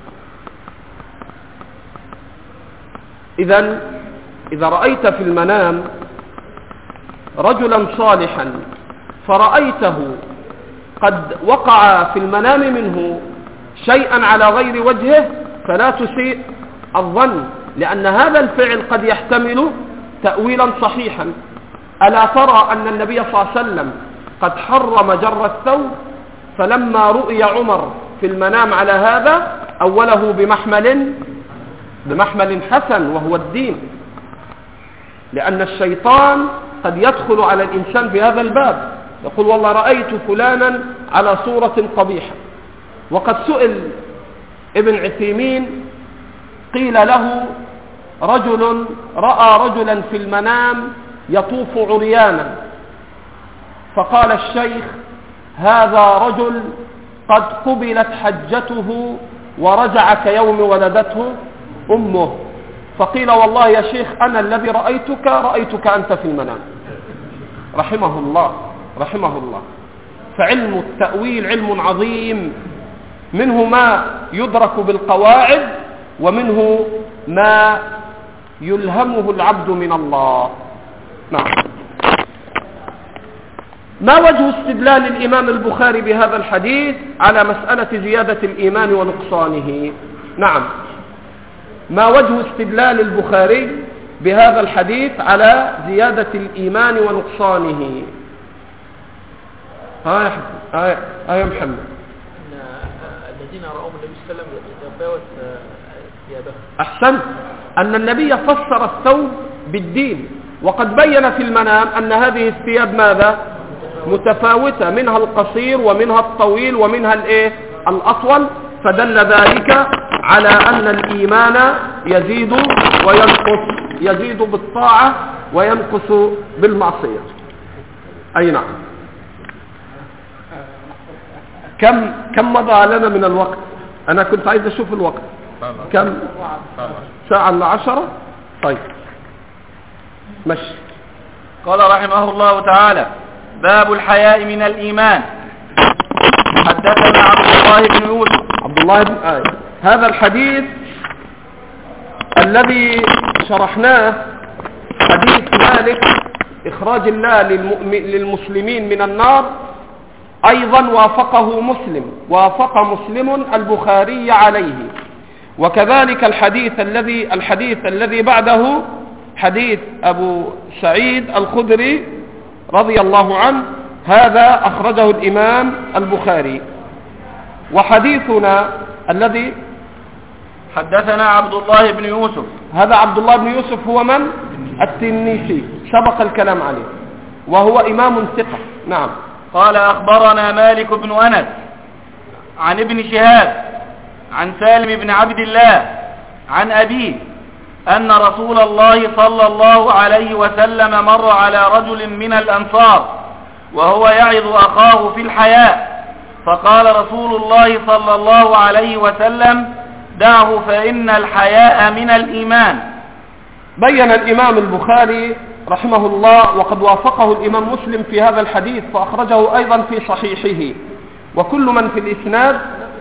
إذا رأيت في المنام رجلا صالحا فرأيته قد وقع في المنام منه شيئا على غير وجهه فلا تسيء الظن، لأن هذا الفعل قد يحتمل تأويلا صحيحا. ألا ترى أن النبي صلى الله عليه وسلم قد حرم جر الثوب، فلما رؤي عمر في المنام على هذا أوله بمحمل حسن وهو الدين، لأن الشيطان قد يدخل على الإنسان بهذا الباب، يقول والله رأيت فلانا على صورة قبيحة. وقد سئل ابن عثيمين قيل له رجل رأى رجلا في المنام يطوف عريانا، فقال الشيخ هذا رجل قد قبلت حجته ورجع كيوم ولدته أمه. فقيل والله يا شيخ أنا الذي رأيتك أنت في المنام. رحمه الله. فعلم التأويل علم عظيم، منه ما يدرك بالقواعد ومنه ما يلهمه العبد من الله. نعم. ما وجه استدلال الإمام البخاري بهذا الحديث على مسألة زيادة الإيمان ونقصانه؟ نعم، ما وجه استدلال البخاري بهذا الحديث على زيادة الإيمان ونقصانه؟ يا محمد. الذين رأوا النبي صلى الله عليه وسلم يتفاوت ثيابه. أحسن، أن النبي فسر الثوب بالدين، وقد بين في المنام أن هذه الثياب ماذا؟ متفاوتة، منها القصير ومنها الطويل ومنها الأطول، فدل ذلك على أن الإيمان يزيد وينقص، يزيد بالطاعة وينقص بالمعصية. أي نعم. كم مضى لنا من الوقت؟ أنا كنت عايز أشوف الوقت. كم؟ ساعة إلا 10. طيب مشي. قال رحمه الله تعالى باب الحياء من الإيمان. حدثنا عبد الله بن يوسف. هذا الحديث الذي شرحناه حديث مالك إخراج الله للمسلمين من النار، أيضا وافق مسلم البخاري عليه. وكذلك الحديث الذي بعده حديث أبو سعيد الخدري رضي الله عنه، هذا أخرجه الإمام البخاري. وحديثنا الذي حدثنا عبد الله بن يوسف. هذا عبد الله بن يوسف هو من؟ التنيسي، سبق الكلام عليه، وهو إمام ثقة. نعم. قال أخبرنا مالك بن أنس عن ابن شهاب عن سالم بن عبد الله عن أبيه أن رسول الله صلى الله عليه وسلم مر على رجل من الأنصار وهو يعظ أخاه في الحياء، فقال رسول الله صلى الله عليه وسلم دعه فإن الحياء من الإيمان. بين الإمام البخاري رحمه الله، وقد وافقه الإمام مسلم في هذا الحديث فأخرجه أيضا في صحيحه، وكل من في الإسناد.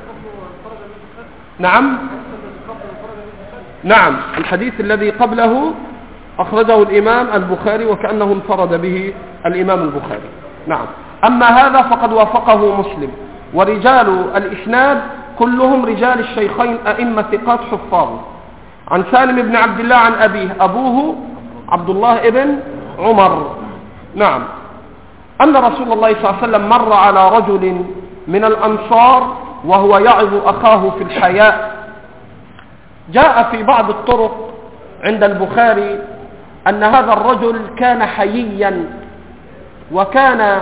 نعم، الحديث الذي قبله أخرجه الإمام البخاري وكأنه انفرد به الإمام البخاري. نعم. أما هذا فقد وافقه مسلم، ورجال الإسناد كلهم رجال الشيخين أئمة ثقات حفاظ. عن سالم بن عبد الله عن أبيه، أبوه عبد الله بن عمر. نعم. أن رسول الله صلى الله عليه وسلم مر على رجل من الأنصار وهو يعظ أخاه في الحياء. جاء في بعض الطرق عند البخاري أن هذا الرجل كان حييا، وكان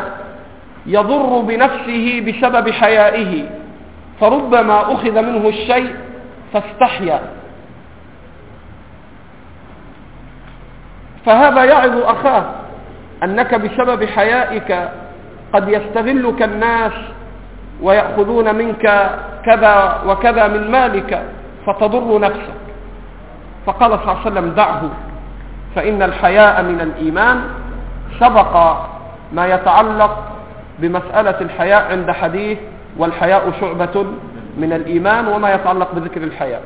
يضر بنفسه بسبب حيائه، فربما أخذ منه الشيء فاستحيا، فهذا يعظ أخاه أنك بسبب حيائك قد يستغلك الناس ويأخذون منك كذا وكذا من مالك فتضر نفسك. فقال صلى الله عليه وسلم دعه فإن الحياء من الإيمان. سبق ما يتعلق بمسألة الحياء عند حديث والحياء شعبة من الإيمان وما يتعلق بذكر الحياء.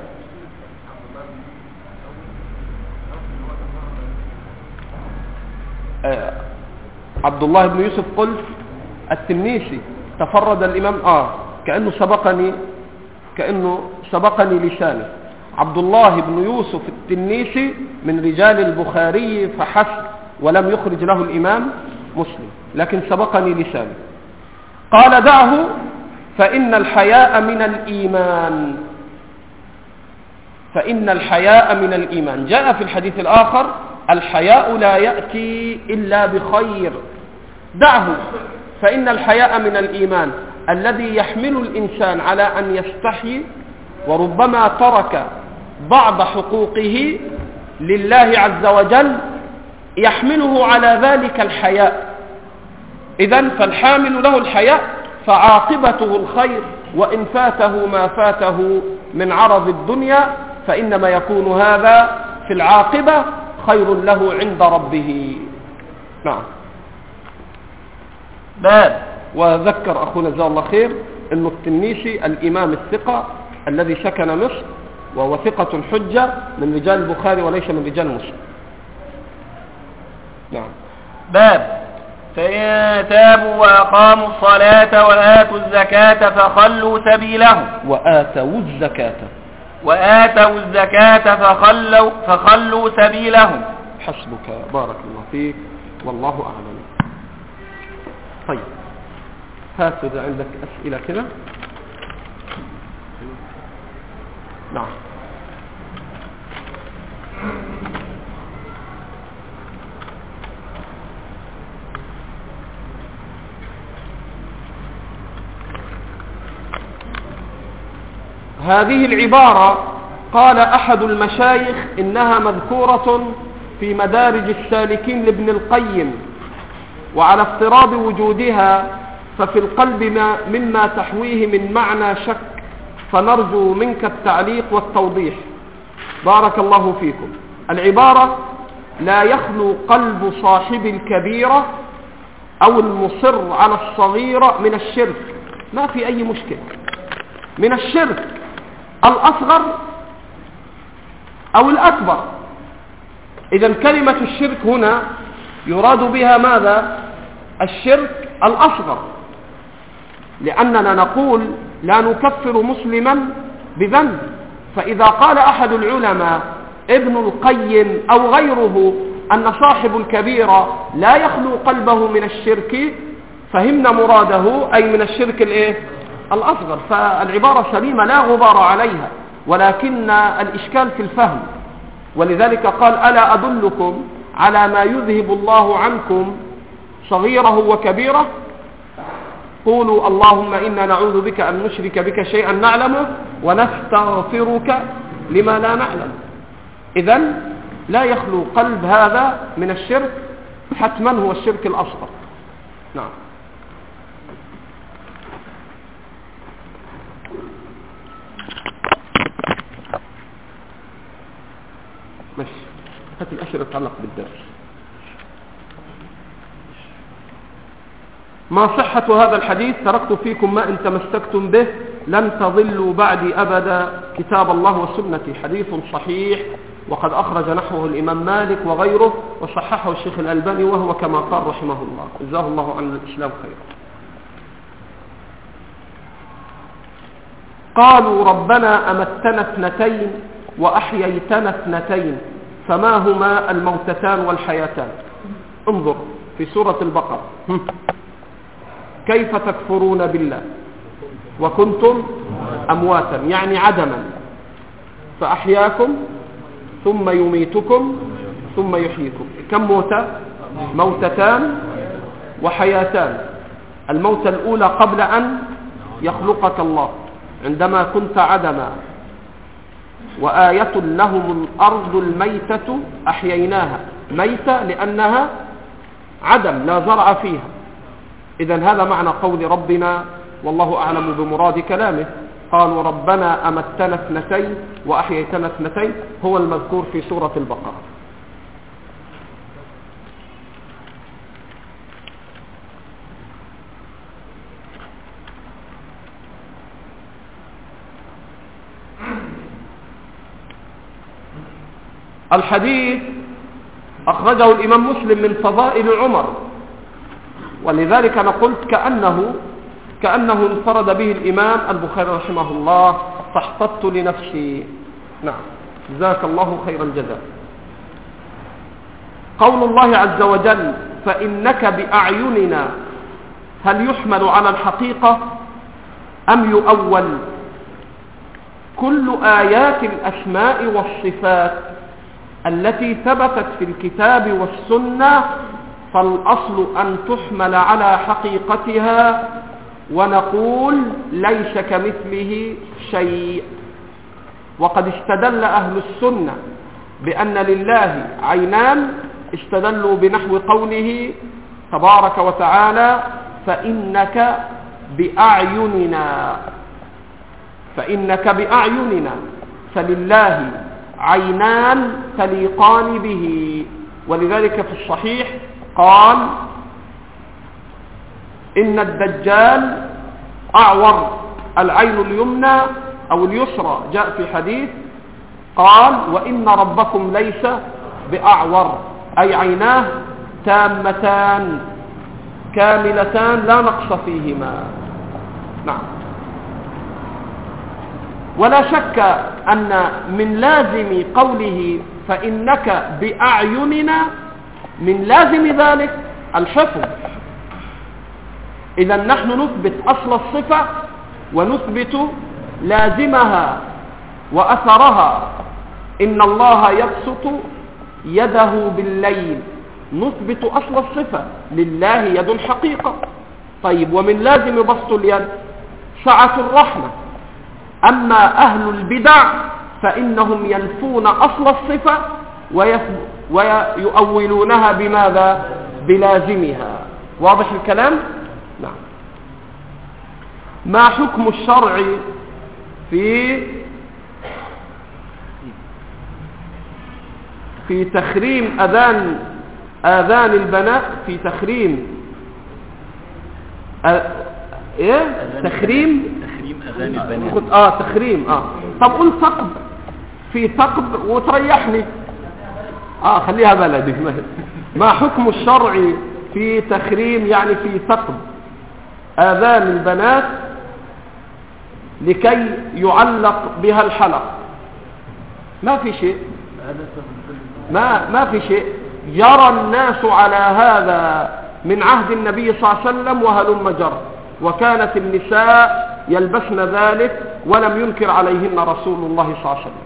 عبد الله بن يوسف قلت التنيسي تفرد الإمام كأنه سبقني لسانه. عبد الله بن يوسف التنيسي من رجال البخاري فحسب ولم يخرج له الإمام مسلم، لكن سبقني لسانه. قال دعه فإن الحياء من الإيمان، فإن الحياء من الإيمان. جاء في الحديث الآخر الحياء لا يأتي إلا بخير. دعه فإن الحياء من الإيمان الذي يحمل الإنسان على أن يستحي وربما ترك بعض حقوقه لله عز وجل يحمله على ذلك الحياء. إذن فالحامل له الحياء فعاقبته الخير، وإن فاته ما فاته من عرض الدنيا فإنما يكون هذا في العاقبة خير له عند ربه. نعم. باب. وذكر أخونا جزاه الله خير أنه التنيسي الإمام الثقة الذي سكن مصر وهو ثقة حجة من رجال البخاري وليس من رجال مسلم. نعم. باب. فإن تابوا وأقاموا الصلاة وآتوا الزكاة فخلوا سبيلهم. وآتوا الزكاة فخلوا سبيلهم. حسبك، بارك الله فيك، والله أعلم. طيب هات إذا عندك أسئلة كده. نعم. هذه العبارة قال أحد المشايخ إنها مذكورة في مدارج السالكين لابن القيم، وعلى افتراض وجودها ففي القلب مما تحويه من معنى شك، فنرجو منك التعليق والتوضيح بارك الله فيكم. العبارة لا يخلو قلب صاحب الكبيرة أو المصر على الصغيرة من الشرك، ما في أي مشكلة من الشرك الأصغر أو الأكبر. إذن كلمة الشرك هنا يراد بها ماذا؟ الشرك الأصغر، لأننا نقول لا نكفر مسلما بذنب. فإذا قال أحد العلماء ابن القيم أو غيره أن صاحب الكبيرة لا يخلو قلبه من الشرك فهمنا مراده أي من الشرك الأصغر. فالعبارة سليمة لا غبار عليها، ولكن الإشكال في الفهم. ولذلك قال ألا أدلكم على ما يذهب الله عنكم صغيره وكبيره؟ قولوا اللهم إنا نعوذ بك أن نشرك بك شيئا نعلمه ونستغفرك لما لا نعلم. إذن لا يخلو قلب هذا من الشرك، حتما هو الشرك الأصغر. نعم. ماشي. هات الأشياء تتعلق بالدرس. ما صحة هذا الحديث؟ تركت فيكم ما إن تمسكتم به لن تضلوا بعدي أبدا، كتاب الله وسنتي. حديث صحيح، وقد أخرج نحوه الإمام مالك وغيره، وصححه الشيخ الألباني، وهو كما قال رحمه الله، جزاه الله عن الإسلام خيرا. قالوا ربنا أمتنا اثنتين وأحييتنا اثنتين، فما هما الموتتان والحياتان؟ انظر في سورة البقرة، كيف تكفرون بالله وكنتم أمواتا، يعني عدما، فأحياكم ثم يميتكم ثم يحييكم. كم موتة؟ موتتان وحياتان. الموتة الأولى قبل أن يخلقك الله، عندما كنت عدما، وآية لهم الأرض الميتة أحييناها، ميتة لأنها عدم لا زرع فيها. إذن هذا معنى قول ربنا، والله أعلم بمراد كلامه. قالوا ربنا أمتنا اثنتين وأحييتنا اثنتين، هو المذكور في سورة البقرة. الحديث أخرجه الإمام مسلم من فضائل عمر، ولذلك أنا قلت كأنه انفرد به الإمام البخاري رحمه الله، فاحتطت لنفسي. نعم، جزاك الله خير الجزاء. قول الله عز وجل فإنك بأعيننا، هل يحمل على الحقيقة أم يؤول؟ كل آيات الأسماء والصفات التي ثبتت في الكتاب والسنة فالأصل أن تحمل على حقيقتها، ونقول ليس كمثله شيء. وقد استدل أهل السنة بأن لله عينان، استدلوا بنحو قوله تبارك وتعالى فإنك بأعيننا، فإنك بأعيننا، فلله عينان تليقان به. ولذلك في الصحيح قال إن الدجال أعور، العين اليمنى أو اليسرى، جاء في حديث قال وإن ربكم ليس بأعور، أي عيناه تامتان كاملتان لا نقص فيهما. نعم. ولا شك أن من لازم قوله فإنك بأعيننا، من لازم ذلك الحفظ. إذا نحن نثبت أصل الصفة ونثبت لازمها وأثرها. إن الله يبسط يده بالليل، نثبت أصل الصفة، لله يد حقيقة. طيب، ومن لازم بسط اليد سعة الرحمة. أما أهل البدع فإنهم ينفون أصل الصفة ويؤولونها بماذا؟ بلازمها. واضح الكلام؟ نعم. ما حكم الشرع في تخريم آذان البنات، في تخريم تخريم أذان البنات. تخريم. طب قول ثقب، في ثقب وتريحني. خليها بلدي. ما حكم الشرع في تخريم، يعني في ثقب آذان البنات لكي يعلق بها الحلق؟ ما في شيء، ما في شيء. يرى الناس على هذا من عهد النبي صلى الله عليه وسلم وهلم جرى، وكانت النساء يلبسن ذلك ولم ينكر عليهن رسول الله صلى الله عليه وسلم.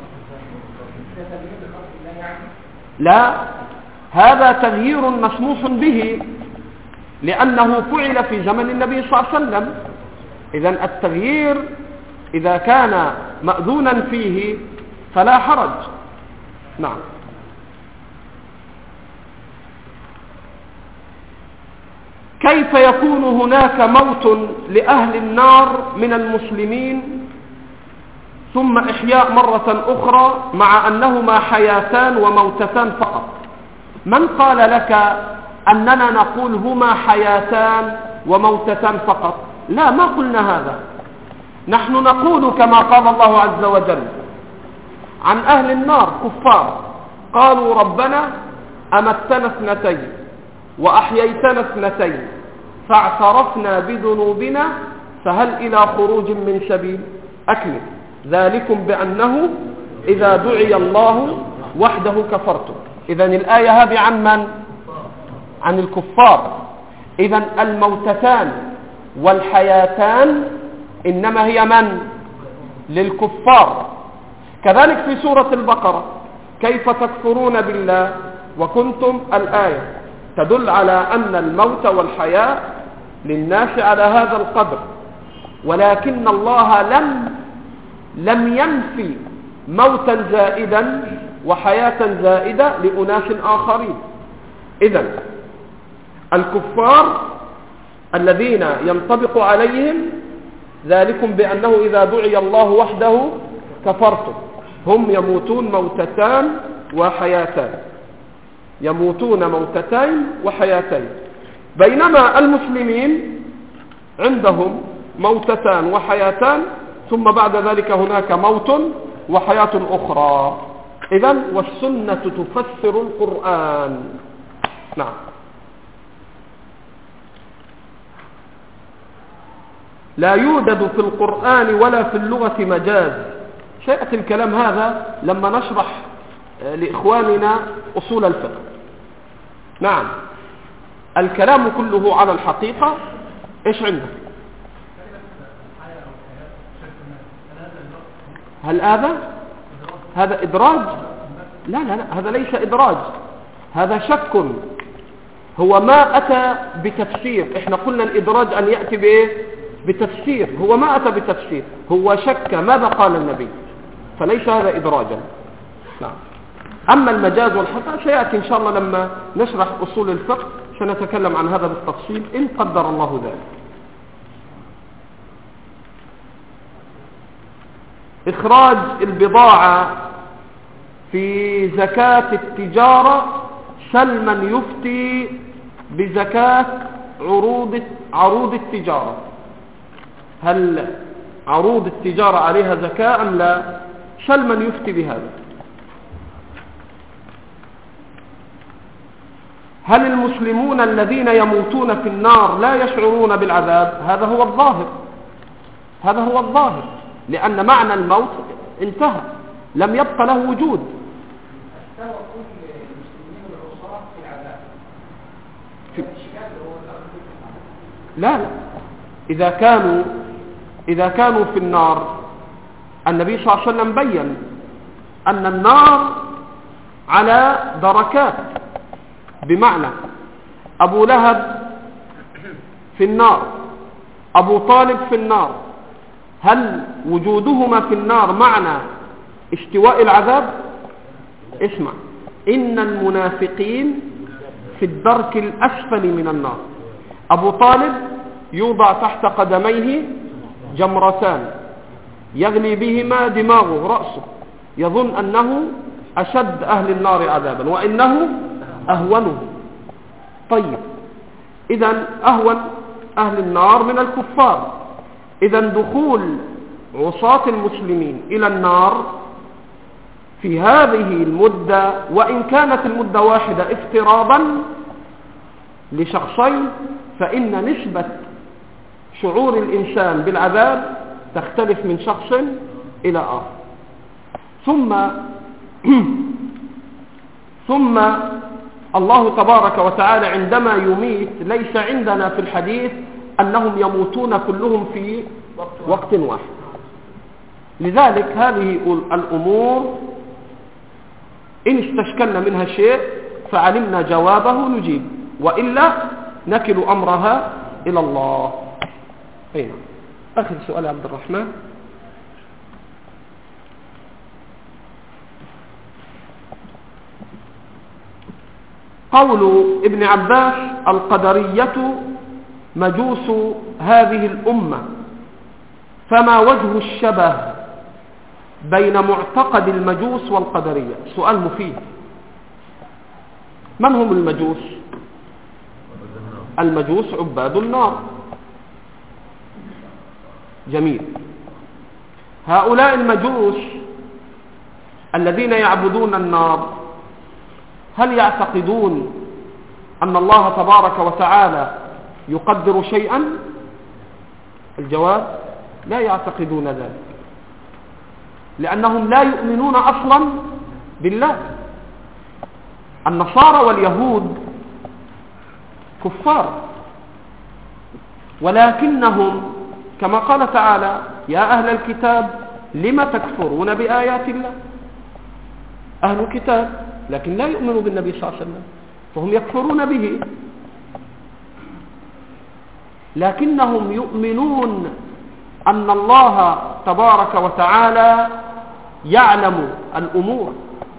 لا، هذا تغيير مسموح به لأنه فعل في زمن النبي صلى الله عليه وسلم. إذن التغيير إذا كان مأذونا فيه فلا حرج. نعم. كيف يكون هناك موت لأهل النار من المسلمين ثم إحياء مرة أخرى مع أنهما حياتان وموتتان فقط؟ من قال لك أننا نقول هما حياتان وموتتان فقط؟ لا، ما قلنا هذا. نحن نقول كما قال الله عز وجل عن أهل النار كفار، قالوا ربنا أمتنا اثنتين وأحييتنا اثنتين فاعترفنا بذنوبنا فهل إلى خروج من سبيل؟ أكمل. ذلكم بأنه إذا دعي الله وحده كفرتم. إذن الآية هذه عن من؟ عن الكفار. إذن الموتتان والحياتان إنما هي من؟ للكفار. كذلك في سورة البقرة كيف تكفرون بالله وكنتم، الآية تدل على أن الموت والحياة للناس على هذا القدر، ولكن الله لم ينفي موتا زائدا وحياة زائدة لأناس آخرين. إذن الكفار الذين ينطبق عليهم ذلكم بأنه إذا دعي الله وحده كفرتم، هم يموتون موتتان وحياتان، يموتون موتتين وحياتين، بينما المسلمين عندهم موتتان وحياتان ثم بعد ذلك هناك موت وحياة أخرى. إذن والسنة تفسر القرآن. نعم. لا يوجد في القرآن ولا في اللغة مجاز. سيأتي الكلام هذا لما نشرح لإخواننا أصول الفقه. نعم، الكلام كله على الحقيقة. إيش عندك؟ هل هذا إدراج؟ لا لا لا، هذا ليس إدراج، هذا شك. هو ما أتى بتفسير. إحنا قلنا الإدراج أن يأتي بإيه؟ بتفسير. هو ما أتى بتفسير، هو شك ماذا قال النبي، فليس هذا إدراجا. نعم. أما المجاز والخطأ سيأتي إن شاء الله لما نشرح أصول الفقه، سنتكلم عن هذا بالتفصيل إن قدر الله ذلك. إخراج البضاعة في زكاة التجارة سلما يفتي بزكاة عروض التجارة. هل عروض التجارة عليها زكاة أم لا؟ سلما يفتي بهذا. هل المسلمون الذين يموتون في النار لا يشعرون بالعذاب؟ هذا هو الظاهر، هذا هو الظاهر، لأن معنى الموت انتهى، لم يبق له وجود. لا لا، إذا كانوا في النار النبي صلى الله عليه وسلم بيّن أن النار على دركات، بمعنى أبو لهب في النار، أبو طالب في النار. هل وجودهما في النار معنى استواء العذاب؟ اسمع، إن المنافقين في الدرك الأسفل من النار. أبو طالب يوضع تحت قدميه جمرتان يغلي بهما دماغه رأسه، يظن أنه أشد أهل النار عذابا وإنه أهونه. طيب، إذن أهون أهل النار من الكفار. إذن دخول عصاة المسلمين إلى النار في هذه المدة، وإن كانت المدة واحدة افتراضا لشخصين، فإن نسبة شعور الإنسان بالعذاب تختلف من شخص إلى آخر. ثم الله تبارك وتعالى عندما يميت ليس عندنا في الحديث أنهم يموتون كلهم في وقت واحد. لذلك هذه الأمور إن استشكلنا منها شيء فعلمنا جوابه نجيب، وإلا نكل أمرها إلى الله. أين آخر سؤال عبد الرحمن؟ قول ابن عباس القدرية مجوس هذه الأمة، فما وجه الشبه بين معتقد المجوس والقدرية؟ سؤال مفيد. من هم المجوس؟ المجوس عباد النار. جميل. هؤلاء المجوس الذين يعبدون النار هل يعتقدون أن الله تبارك وتعالى يقدر شيئا؟ الجواب لا يعتقدون ذلك، لأنهم لا يؤمنون أصلا بالله. النصارى واليهود كفار، ولكنهم كما قال تعالى يا أهل الكتاب لم تكفرون بآيات الله. أهل الكتاب لكن لا يؤمنوا بالنبي صلى الله عليه وسلم، فهم يكفرون به، لكنهم يؤمنون أن الله تبارك وتعالى يعلم الأمور،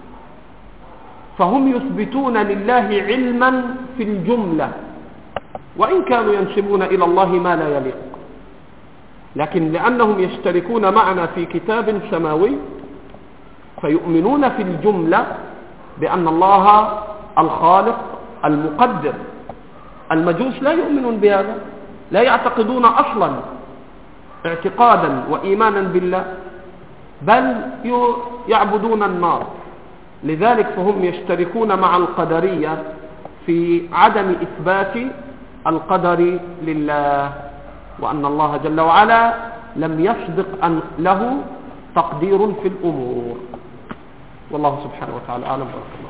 فهم يثبتون لله علما في الجملة، وإن كانوا ينسبون إلى الله ما لا يليق، لكن لأنهم يشتركون معنا في كتاب سماوي فيؤمنون في الجملة بأن الله الخالق المقدر. المجوس لا يؤمنون بهذا، لا يعتقدون أصلا اعتقادا وإيمانا بالله، بل يعبدون النار. لذلك فهم يشتركون مع القدرية في عدم إثبات القدر لله، وأن الله جل وعلا لم يسبق أن له تقدير في الأمور. والله سبحانه وتعالى أعلم.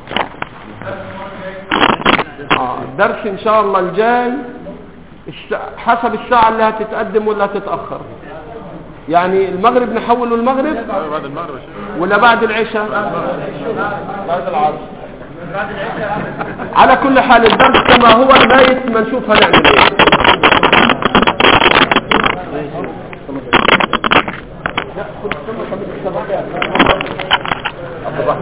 الدرس إن شاء الله الجاي حسب الساعة اللي هتتقدم ولا تتأخر. يعني المغرب نحوله المغرب ولا بعد العشاء؟ بعد العصر. على كل حال الدرس كما هو لغاية ما نشوف هنعمل ايه.